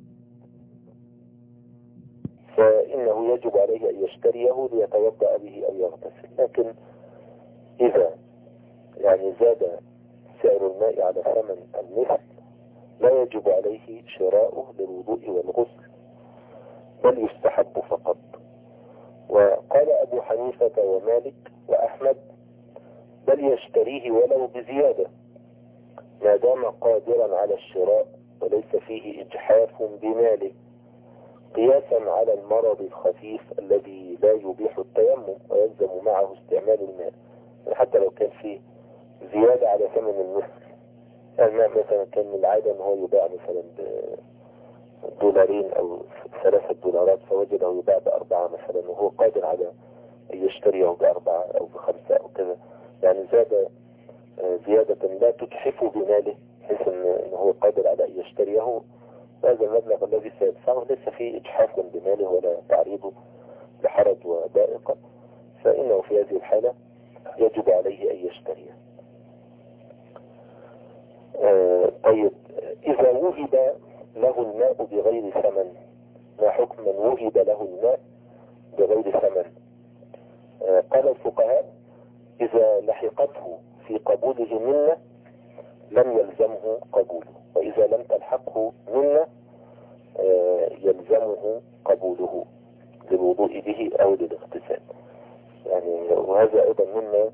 فإنه يجب عليه أن يشتريه ليتوضأ به أو يغتسل. لكن إذا يعني زاد سعر الماء على ثمن المثل لا يجب عليه شراؤه للوضوء والغسل، بل يستحب فقط. وقال أبو حنيفة ومالك وأحمد بل يشتريه ولو بزيادة ما دام قادرا على الشراء وليس فيه إجحاف بماله، قياسا على المرض الخفيف الذي لا يبيح التيمم ويلزم معه استعمال الماء. حتى لو كان فيه زيادة على ثمن المثل، الماء مثلا كان من العادة ان هو يباع مثلا بدولارين او ثلاثة دولارات، فوجده يباع بأربعة مثلا، وهو قادر على ان يشتريه بأربعة او بخمسة او كذا، يعني زاد زيادة لا تجحفه بماله بحيث ان هو قادر على ان يشتريه. هذا المبلغ الذي سيدفعه ليس فيه إجحاف بماله ولا تعريضه لحرج وضائقة، فإنه في هذه الحالة يجب عليه أن يشتريه. آه طيب، إذا وهب له الماء بغير ثمن، ما حكم من وهب له الماء بغير ثمن؟ آه قال الفقهاء إذا لحقته في قبوله منة لم يلزمه قبوله، وإذا لم تلحقه منة آه يلزمه قبوله للوضوء به أو للاغتسال. يعني وهذا أيضا مما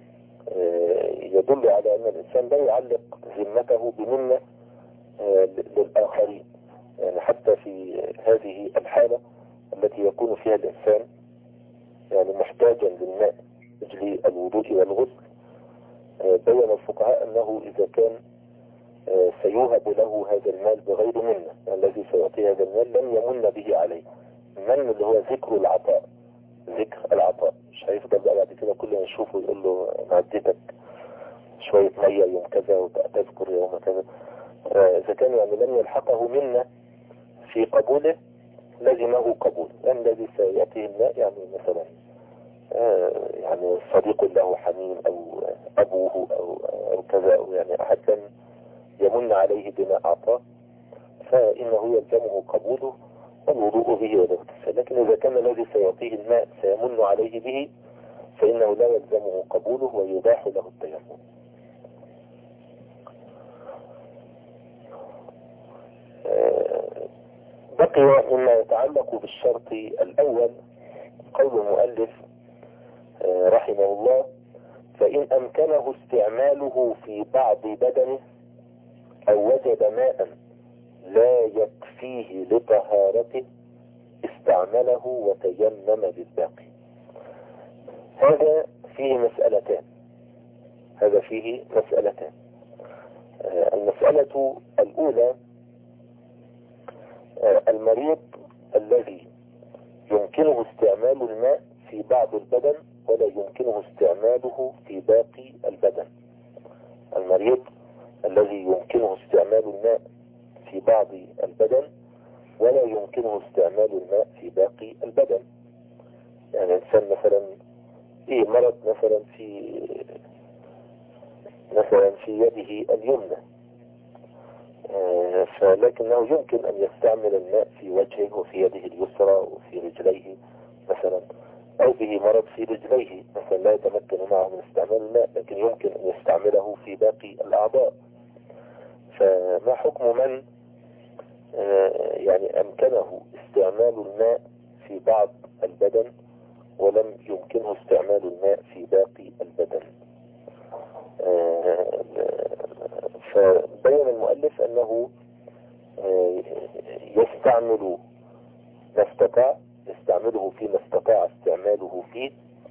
يدل على أن الإنسان لا يعلق ذمته بمنة للآخرين، يعني حتى في هذه الحالة التي يكون فيها الإنسان يعني محتاجا للماء أجل الوضوء والغسل، بين الفقهاء أنه إذا كان سيوهب له هذا المال بغير منة، يعني الذي سيعطيه هذا المال لم يمن به عليه. المن اللي هو ذكر العطاء، ذكر العطاء، مش هيفضل بقى بعد كده كل ما يشوفه يقول له معدتك شوية مية يوم كذا وتذكر يوم كذا. إذا كان يعني لم يلحقه منا في قبوله لزمه قبول، يعني الذي سيأتيه الماء يعني مثلا يعني صديق له حميم أو أبوه أو, أو كذا، أو يعني أحد كان يمن عليه بما أعطاه، فإنه يلزمه قبوله والوضوء به والاغتسال. لكن إذا كان الذي سيعطيه الماء سيمن عليه به فإنه لا يلزمه قبوله ويباح له التيمم. بقي مما يتعلق بالشرط الأول قول المؤلف رحمه الله: فإن أمكنه استعماله في بعض بدنه أو وجد ماء لا يكفيه لطهارته استعمله وتيمم بالباقي. هذا فيه مسألتان هذا فيه مسألتان المسألة الأولى: المريض الذي يمكنه استعمال الماء في بعض البدن ولا يمكنه استعماله في باقي البدن. المريض الذي يمكنه استعمال الماء في بعض البدن ولا يمكنه استعمال الماء في باقي البدن. يعني إنسان مثلا إيه مرض مثلا في مثلا في يده اليمنى، آه فلكنه يمكن أن يستعمل الماء في وجهه وفي يده اليسرى وفي رجليه مثلا، أو به مرض في رجليه مثلا لا يتمكن معه من استعمال الماء لكن يمكن أن يستعمله في باقي الأعضاء. فما حكم من يعني أمكنه استعمال الماء في بعض البدن ولم يمكنه استعمال الماء في باقي البدن. فبين المؤلف أنه يستعمل ما استطاع يستعمله فيما استطاع استعماله فيه.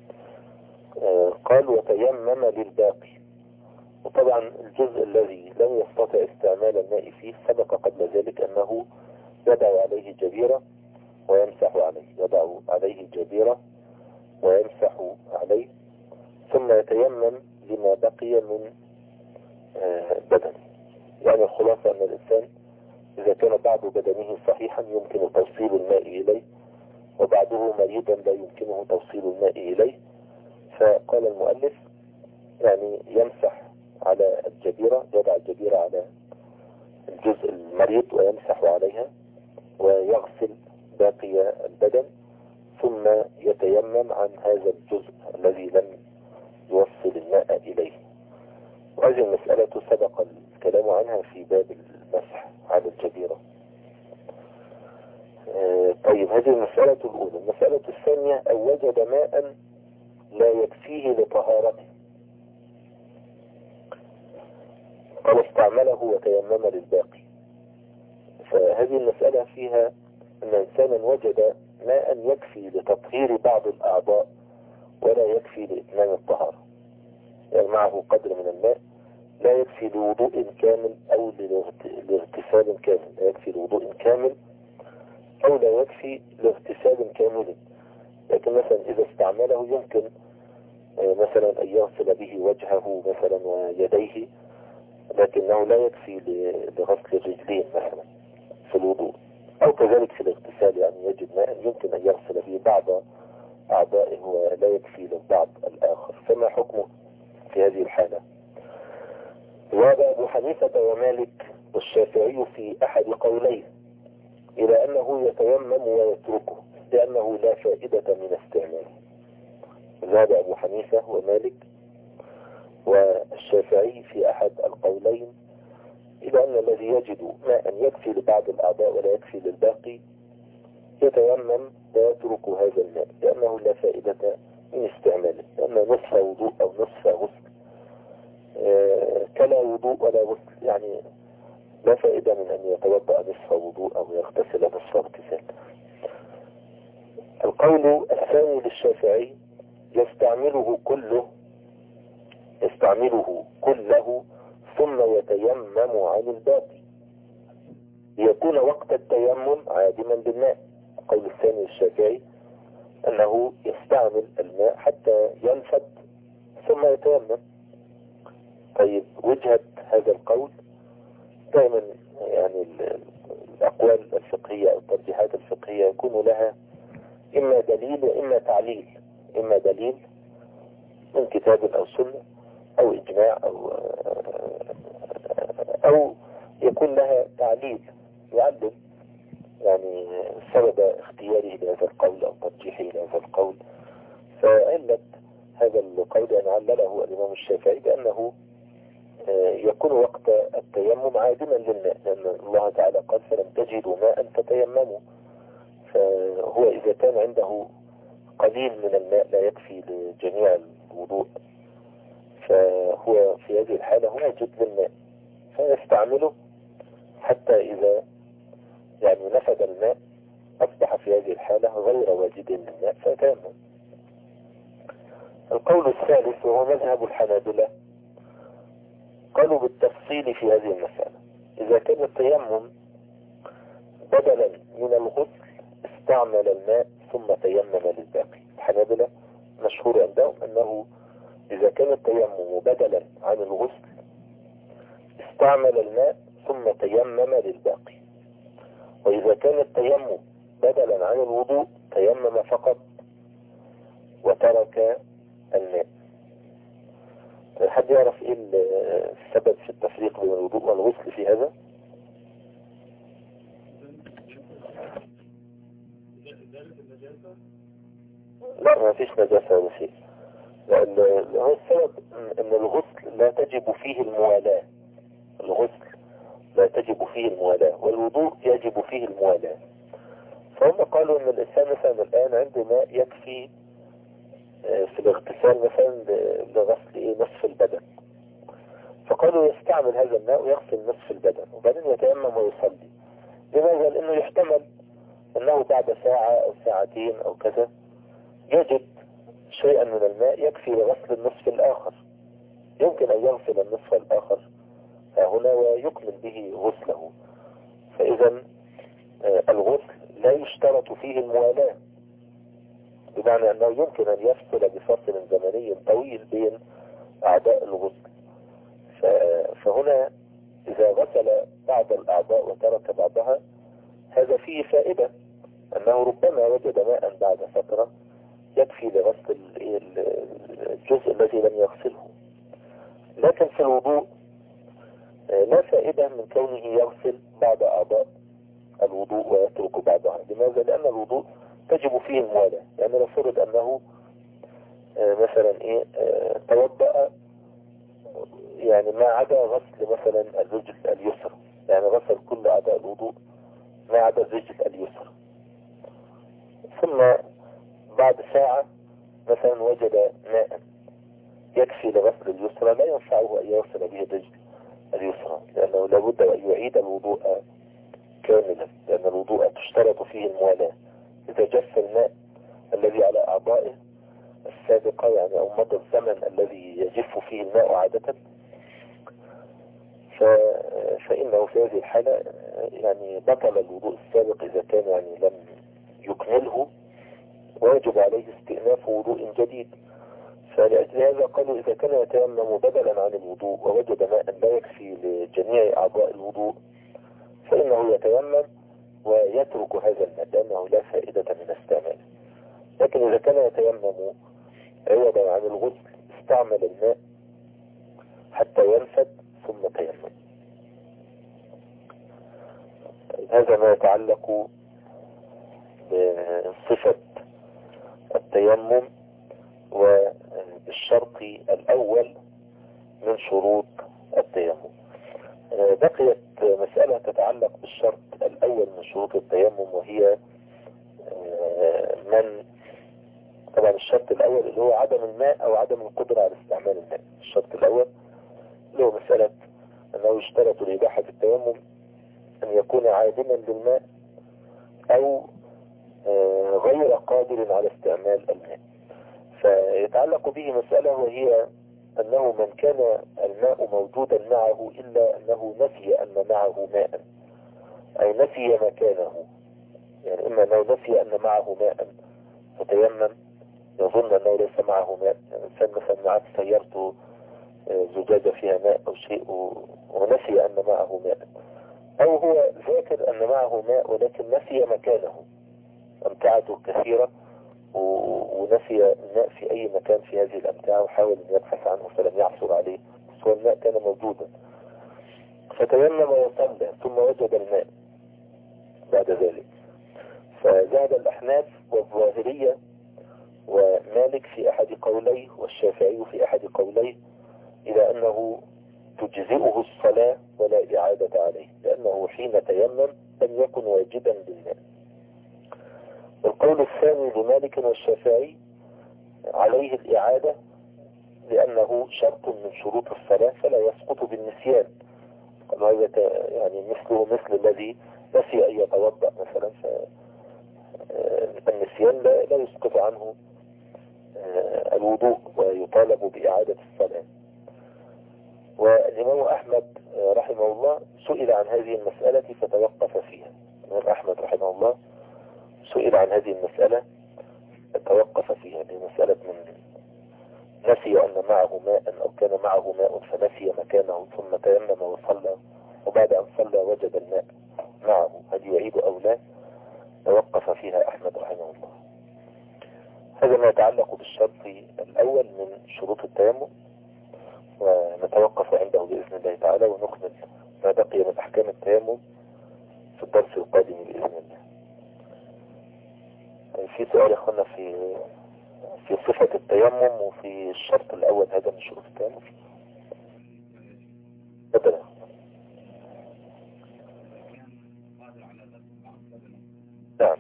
قال وتيمم للباقي. وطبعا الجزء الذي لم يستطع استعمال الماء فيه سبق قبل ذلك أنه يضع عليه جبيرة ويمسح عليه يضع عليه جبيرة ويمسح عليه ثم يتيمم لما بقي من بدنه. يعني الخلاصة أن الإنسان إذا كان بعض بدنه صحيحا يمكن توصيل الماء إليه وبعضه مريضا لا يمكنه توصيل الماء إليه، فقال المؤلف يعني يمسح على الجبيرة، يضع الجبيرة على الجزء المريض ويمسح عليها ويغسل باقي البدن ثم يتيمم عن هذا الجزء الذي لم يوصل الماء إليه. وهذه المسألة سبق الكلام عنها في باب المسح على الجبيرة. طيب هذه المسألة الأولى. المسألة الثانية أو وجد ماء لا يكفيه لطهارته قال استعمله وتيمم للباقي. فهذه المسألة فيها أن إنسانا وجد ماء يكفي لتطهير بعض الأعضاء ولا يكفي لإتمام الطهارة، يعني معه قدر من الماء لا يكفي لوضوء كامل أو لاغتسال كامل، لا يكفي لوضوء كامل أو لا يكفي لاغتسال كامل. لكن مثلا إذا استعمله يمكن مثلا أن يغسل به وجهه مثلا ويديه، لكنه لا يكفي لغسل الرجلين مثلا في الوضوء، أو كذلك في الاغتسال، يعني يجد ماء يمكن أن يغسل به بعض أعضائه ولا يكفي للبعض الآخر، فما حكمه في هذه الحالة؟ ذهب أبو حنيفة ومالك والشافعي في أحد قوليه إلى أنه يتيمم ويتركه لأنه لا فائدة من استعماله. ذهب أبو حنيفة ومالك والشافعي في أحد القولين إلى أن الذي يجد ماء يكفي لبعض الأعضاء ولا يكفي للباقي يتيمم ويترك هذا الماء لأنه لا فائدة من استعماله، لأنه نصف وضوء أو نصف غسل آه كلا وضوء ولا غسل، يعني لا فائدة من أن يتوضأ نصف وضوء أو يغتسل نصف اغتسال. القول الثاني للشافعي يستعمله كله يستعمله كله ثم يتيمم عن الباقي ليكون وقت التيمم عادما بالماء. القول الثاني للشافعي أنه يستعمل الماء حتى ينفد ثم يتيمم. طيب وجهة هذا القول دائما يعني الأقوال الفقهية أو الترجيحات الفقهية يكون لها إما دليل وإما تعليل، إما دليل من كتاب أو سنة أو إجماع أو أو يكون لها تعليل يعلل يعني سبب اختياره لهذا القول أو ترجيحه لهذا القول. فعلت هذا القول أن علله الإمام الشافعي بأنه يكون وقت التيمم عادما للماء، لأن الله تعالى قال فلم تجدوا ماء فتيمموا. فهو إذا كان عنده قليل من الماء لا يكفي لجميع الوضوء فهو في هذه الحالة هو يجد للماء فيستعمله حتى إذا يعني نفد الماء أصبح في هذه الحالة غير واجد للماء فيتيمم. القول الثالث وهو مذهب الحنابلة قالوا بالتفصيل في هذه المسألة. إذا كان التيمم بدلا من الغسل استعمل الماء ثم تيمم للباقي. الحنابلة مشهور عندهم أنه إذا كان التيمم بدلا عن الغسل استعمل الماء ثم تيمم للباقي، وإذا كان التيمم بدلا عن الوضوء تيمم فقط وترك الماء. حد يعرف ايه السبب في التفريق بين الوضوء والغسل في هذا؟ لا ما فيش نجاسة ولا شيء، لأن هو السبب أن الغسل لا تجب فيه الموالاة. الغسل لا تجب فيه الموالاة، والوضوء يجب فيه الموالاة. فهم قالوا ان الانسان مثلا الان عنده ماء يكفي في الاغتسال مثلا لغسل ايه نصف البدن، فقالوا يستعمل هذا الماء ويغسل نصف البدن وبعدين يتيمم ويصلي. لماذا؟ لانه يحتمل انه بعد ساعة او ساعتين او كذا يجد شيئا من الماء يكفي لغسل النصف الاخر، يمكن ان يغسل النصف الاخر هنا ويكمل به غسله. فاذا الغسل لا يشترط فيه الموالاة، بمعنى انه يمكن ان يفصل بفصل زمني طويل بين اعضاء الغسل. فهنا اذا غسل بعض الاعضاء وترك بعضها هذا فيه فائدة، انه ربما وجد ماء بعد فترة يكفي لغسل الجزء الذي لم يغسله. لكن في الوضوء لا فائدة من كونه يغسل بعض اعضاء الوضوء ويترك بعضها. لماذا؟ لان الوضوء تجب فيه الموالاة. يعني لو فرض انه مثلا ايه توضأ يعني ما عدا غسل مثلا الرجل اليسرى، يعني غسل كل اعضاء الوضوء ما عدا الرجل اليسرى، ثم بعد ساعة مثلا وجد ماء يكفي لغسل اليسرى، لا ينفعه ان يغسل به الرجل اليسرى، لانه لابد ان يعيد الوضوء كاملا، لان الوضوء تشترط فيه الموالاة. اذا جف الماء الذي على اعضائه السابقة يعني او مدى الزمن الذي يجف فيه الماء عادة، ف... فإنه في هذه الحالة يعني بطل الوضوء السابق إذا كان يعني لم يكمله، ويجب عليه استئناف وضوء جديد. فلأجل هذا قالوا إذا كان يتيمم بدلا عن الوضوء ووجد ماء لا يكفي لجميع أعضاء الوضوء فإنه يتيمم ويترك هذا الماء لأنه لا فائدة من استعماله. لكن إذا كان يتيمم عوضا عن الغسل استعمل الماء حتى ينفد ثم تيمم. هذا ما يتعلق بصفة التيمم والشرط الأول من شروط التيمم. بقيت مسألة تتعلق بالشرط الأول من شروط التيمم، وهي من طبعا الشرط الأول اللي هو عدم الماء أو عدم القدرة على استعمال الماء. الشرط الأول اللي هو مسألة أنه يشترط لإباحة التيمم أن يكون عادما للماء أو غير قادر على استعمال الماء. فيتعلق به مسألة وهي أنه من كان الماء موجودا معه إلا أنه نسي أن معه ماء أي نسي مكانه، يعني إما أنه نسي أن معه ماء فتيمم يظن أنه ليس معه ماء، يعني الإنسان مثلا معه سيارته زجاجة فيها ماء أو شيء ونسي أن معه ماء، أو هو ذاكر أن معه ماء ولكن نسي مكانه، أمتعته كثيرة ونسي الماء في أي مكان في هذه الأمتعة وحاول أن يبحث عنه فلم يعثر عليه، بس هو الماء كان موجودا فتيمم وصلى ثم وجد الماء بعد ذلك. فذهب الأحناف والظاهرية ومالك في أحد قوليه والشافعي في أحد قوليه إلى أنه تجزئه الصلاة ولا إعادة عليه، لأنه حين تيمم لم يكن واجبا للماء. والقول الثاني لمالك والشافعي عليه الإعادة لأنه شرط من شروط الصلاة فلا يسقط بالنسيان. قالوا هذا يعني مثله مثل الذي نسي أن يتوضأ مثلا، فالنسيان لا, لا يسقط عنه الوضوء ويطالب بإعادة الصلاة. والإمام أحمد رحمه الله سئل عن هذه المسألة فتوقف فيها. الإمام أحمد رحمه الله سئل عن هذه المسألة توقف فيها، لمسألة من نسي أن معه ماء أو كان معه ماء فنسي مكانه ثم تيمم وصلى وبعد أن صلى وجد الماء معه، هل يعيد أو لا؟ توقف فيها أحمد رحمه الله. هذا ما يتعلق بالشرط الأول من شروط التيمم، ونتوقف عنده بإذن الله تعالى ونكمل ما بقي من أحكام التيمم في الدرس القادم بإذن الله. في سؤال يا أخوانا في في صفة التيمم وفي الشرط الأول هذا من شروط التيمم؟ بدلا نعم.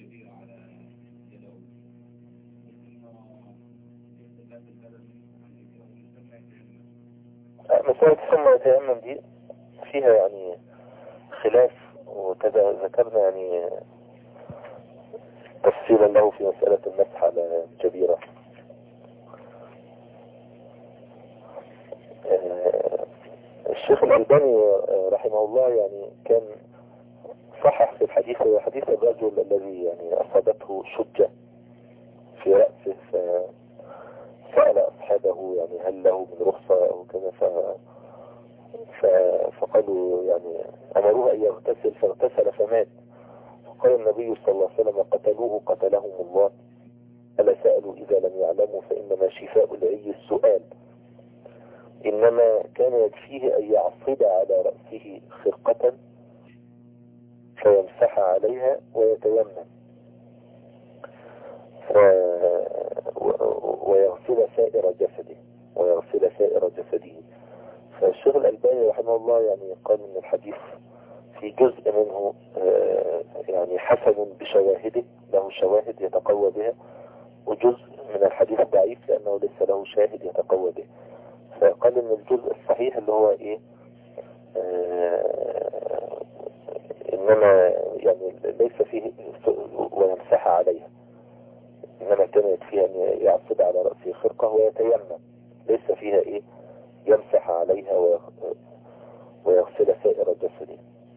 مسألة ثم يتيمم دي فيها يعني خلاف، وكذا ذكرنا يعني تفصيلا له في مسألة المسح على الجبيرة. الشيخ الألباني رحمه الله يعني كان صحح في الحديث، هو حديث الرجل الذي يعني أصابته شجة في رأسه فسأل أصحابه يعني هل له من رخصة أو كذا، ف... ف... فقالوا يعني أمروه أن يغتسل فاغتسل فمات. فقال النبي صلى الله عليه وسلم قتلوه قتلهم الله، ألا سألوا إذا لم يعلموا فإنما شفاء العي السؤال. إنما كان يكفيه أن يعصب على رأسه خرقة فيمسح عليها ويتيمم ف... ويغسل سائر جسده ويغسل سائر جسده. فالشيخ الألباني رحمه الله يعني قال إن الحديث في جزء منه يعني حسن بشواهده، له شواهد يتقوى بها، وجزء من الحديث ضعيف لأنه ليس له شاهد يتقوى به. فقال إن الجزء الصحيح اللي هو إيه آه إنما يعني ليس فيه ويمسح عليها، إنما كان يكفيها أن يعصب على رأسه خرقة ويتيمم، ليس فيها إيه يمسح عليها ويغسل سائر جسده.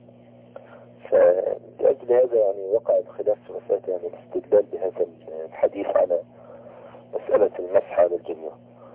فلأجل هذا يعني وقع الخلاف في مسألة يعني الاستدلال بهذا الحديث على مسألة المسح على الجميع.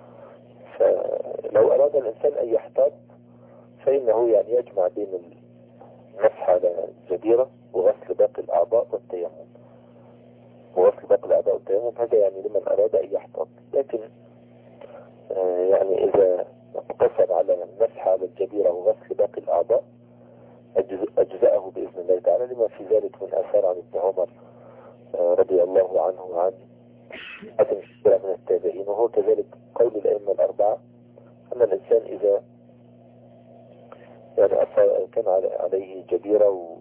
فلو أراد الإنسان أن يحتاط فإنه يعني يجمع بين المسح على الجبيرة وغسل باقي الأعضاء والتيمم، وغسل باقي الأعضاء والتيمم هذا يعني لمن أراد أن يحتاط. لكن آه يعني إذا اقتصر على المسح على الجبيرة وغسل باقي الأعضاء أجزأه بإذن الله تعالى، لما في ذلك من آثار عن ابن عمر آه رضي الله عنه وعن عدم كثير من التابعين، وهو كذلك قول الأئمة الأربعة أن الإنسان إذا يعني كان عليه جبيرة و...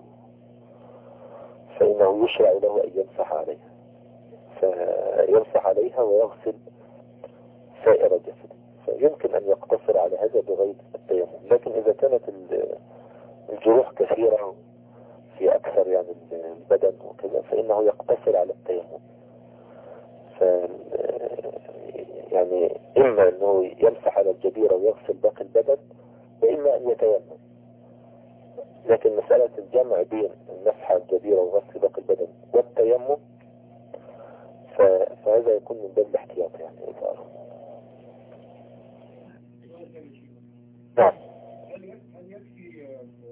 فإنه يشرع له أن يمسح عليها، فيمسح عليها ويغسل سائر جسده، فيمكن أن يقتصر على هذا بغير التيمم. لكن إذا كانت الجروح كثيرة في أكثر يعني البدن وكذا فإنه يقتصر على التيمم. ف يعني إما أنه يمسح على الجبيرة ويغسل باقي البدن، وإما أن يتيمم. لكن مسألة الجمع بين المسح على الجبيرة وغسل باقي البدن والتيمم فهذا يكون من باب الاحتياط يعني إذا نعم. هل يكفي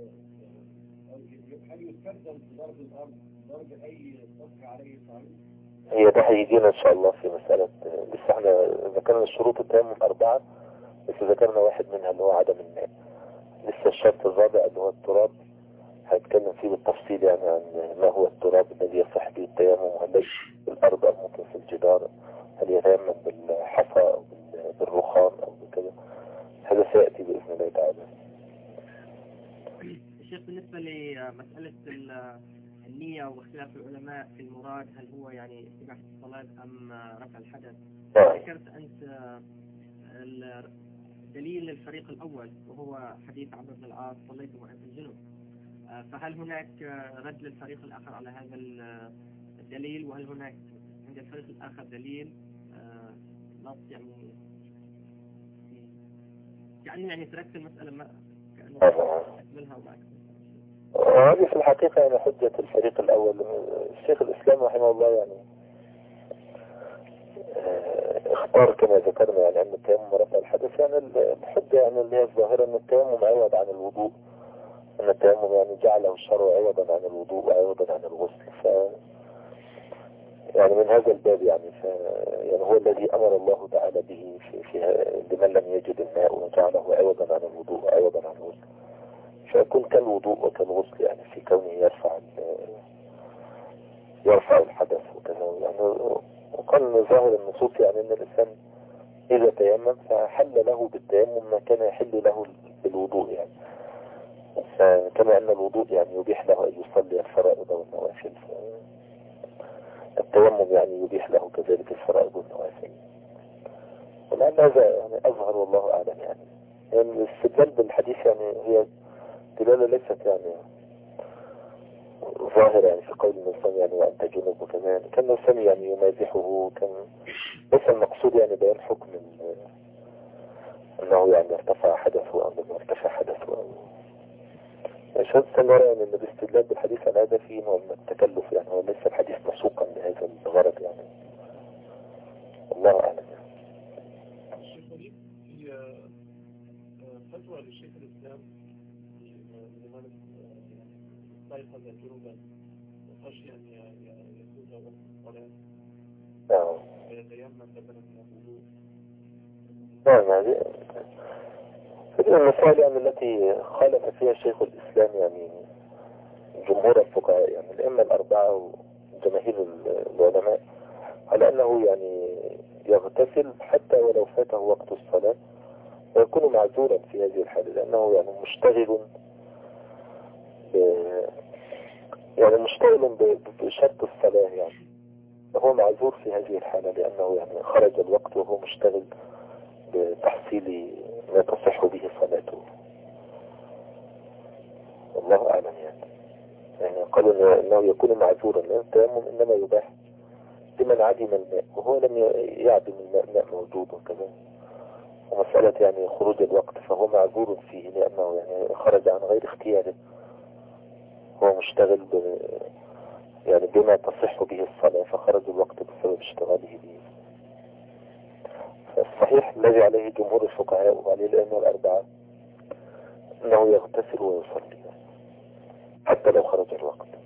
هل يستخدم في ضرب الأرض ضرب أي سطح عليه صعيد؟ هي ده هيجينا إن شاء الله في مسألة، لسه احنا ذكرنا الشروط التيمم أربعة، بس ذكرنا واحد منها اللي هو عدم الماء. لسه الشرط الرابع اللي هو التراب هيتكلم فيه بالتفصيل يعني عن ما هو التراب الذي يصح به التيمم، وهل في الأرض أو ممكن في الجدار، هل يتيمم بالحصى أو بالرخام أو بكذا. هذا سيأتي بإذن الله تعالى. الشيخ بالنسبة لمسألة النية واختلاف العلماء في المراد، هل هو يعني استباحة الصلاة أم رفع الحدث؟ ذكرت أنت الدليل للفريق الأول وهو حديث عمرو بن العاص صليت وأنت جنوب، فهل هناك رد للفريق الآخر على هذا الدليل؟ وهل هناك عند الفريق الآخر دليل نص يعني يعني يعني تركت المسألة ما كأنه أكملها وما أكملها؟ هذه في الحقيقة يعني حجة الفريق الأول. الشيخ الإسلام رحمه الله يعني اختار كما ذكرنا يعني أن التيمم رفع الحدث، يعني الحجة يعني اللي هي الظاهرة أن التيمم عوض عن الوضوء، أن التيمم يعني جعله الشرع عوضا عن الوضوء وعوضا عن الغسل. ف يعني من هذا الباب يعني ف يعني هو الذي أمر الله تعالى به في, في لمن لم يجد الماء وجعله عوضا عن الوضوء وعوضا عن الغسل، فيكون كالوضوء وكالغسل يعني في كونه يرفع يرفع الحدث وكذا يعني. وقال من ظاهر النصوص يعني أن الإنسان إذا تيمم فحل له بالتيمم ما كان يحل له بالوضوء يعني. فكما أن الوضوء يعني يبيح له أن يصلي الفرائض والنوافل، التيمم يعني يبيح له كذلك الفرائض والنوافل. ولعل هذا يعني أظهر والله أعلم. يعني يعني الاستدلال بالحديث يعني هي دلالة ليست يعني ظاهرة يعني في قول الإنسان يعني وأنت جنوب وكمان كان الإنسان يعني يمازحه، كان بس المقصود يعني بيان حكم أنه يعني ارتفع حدثه أو لم يرتفع حدثه أو يعني شهد سنرى يعني أن الاستدلال بالحديث عن هذا فيه نوع من التكلف، يعني هو ليس الحديث مسوقا لهذا الغرض يعني. الله أعلم. الشيخ وليد في فتوى للشيخ الإسلام لمن استيقظ جنوبا وخشي أن يفوت وقت الصلاة ويتيمم بدلا من الوضوء. نعم، هذه المسائل يعني التي خالف فيها شيخ الإسلام يعني جمهور الفقهاء يعني الأئمة الأربعة وجماهير العلماء على أنه يعني يغتسل حتى ولو فاته وقت الصلاة ويكون معذورا في هذه الحالة، لأنه يعني مشتغل ب... يعني مشتغل بشرط الصلاة، يعني فهو معذور في هذه الحالة لأنه يعني خرج الوقت وهو مشتغل بتحصيل ما تصح به صلاته. الله أعلم. يعني يعني قالوا أنه يكون معذورا لأن التيمم إنما يباح لمن عدم الماء وهو لم يعدم الماء، ماء موجود وكذا، ومسألة يعني خروج الوقت فهو معذور فيه لأنه يعني خرج عن غير اختياره، هو مشتغل ب يعني بما تصح به الصلاة فخرج الوقت بسبب اشتغاله به. فالصحيح الذي عليه جمهور الفقهاء وعليه الأئمة الأربعة أنه يغتسل ويصلي حتى لو خرج الوقت.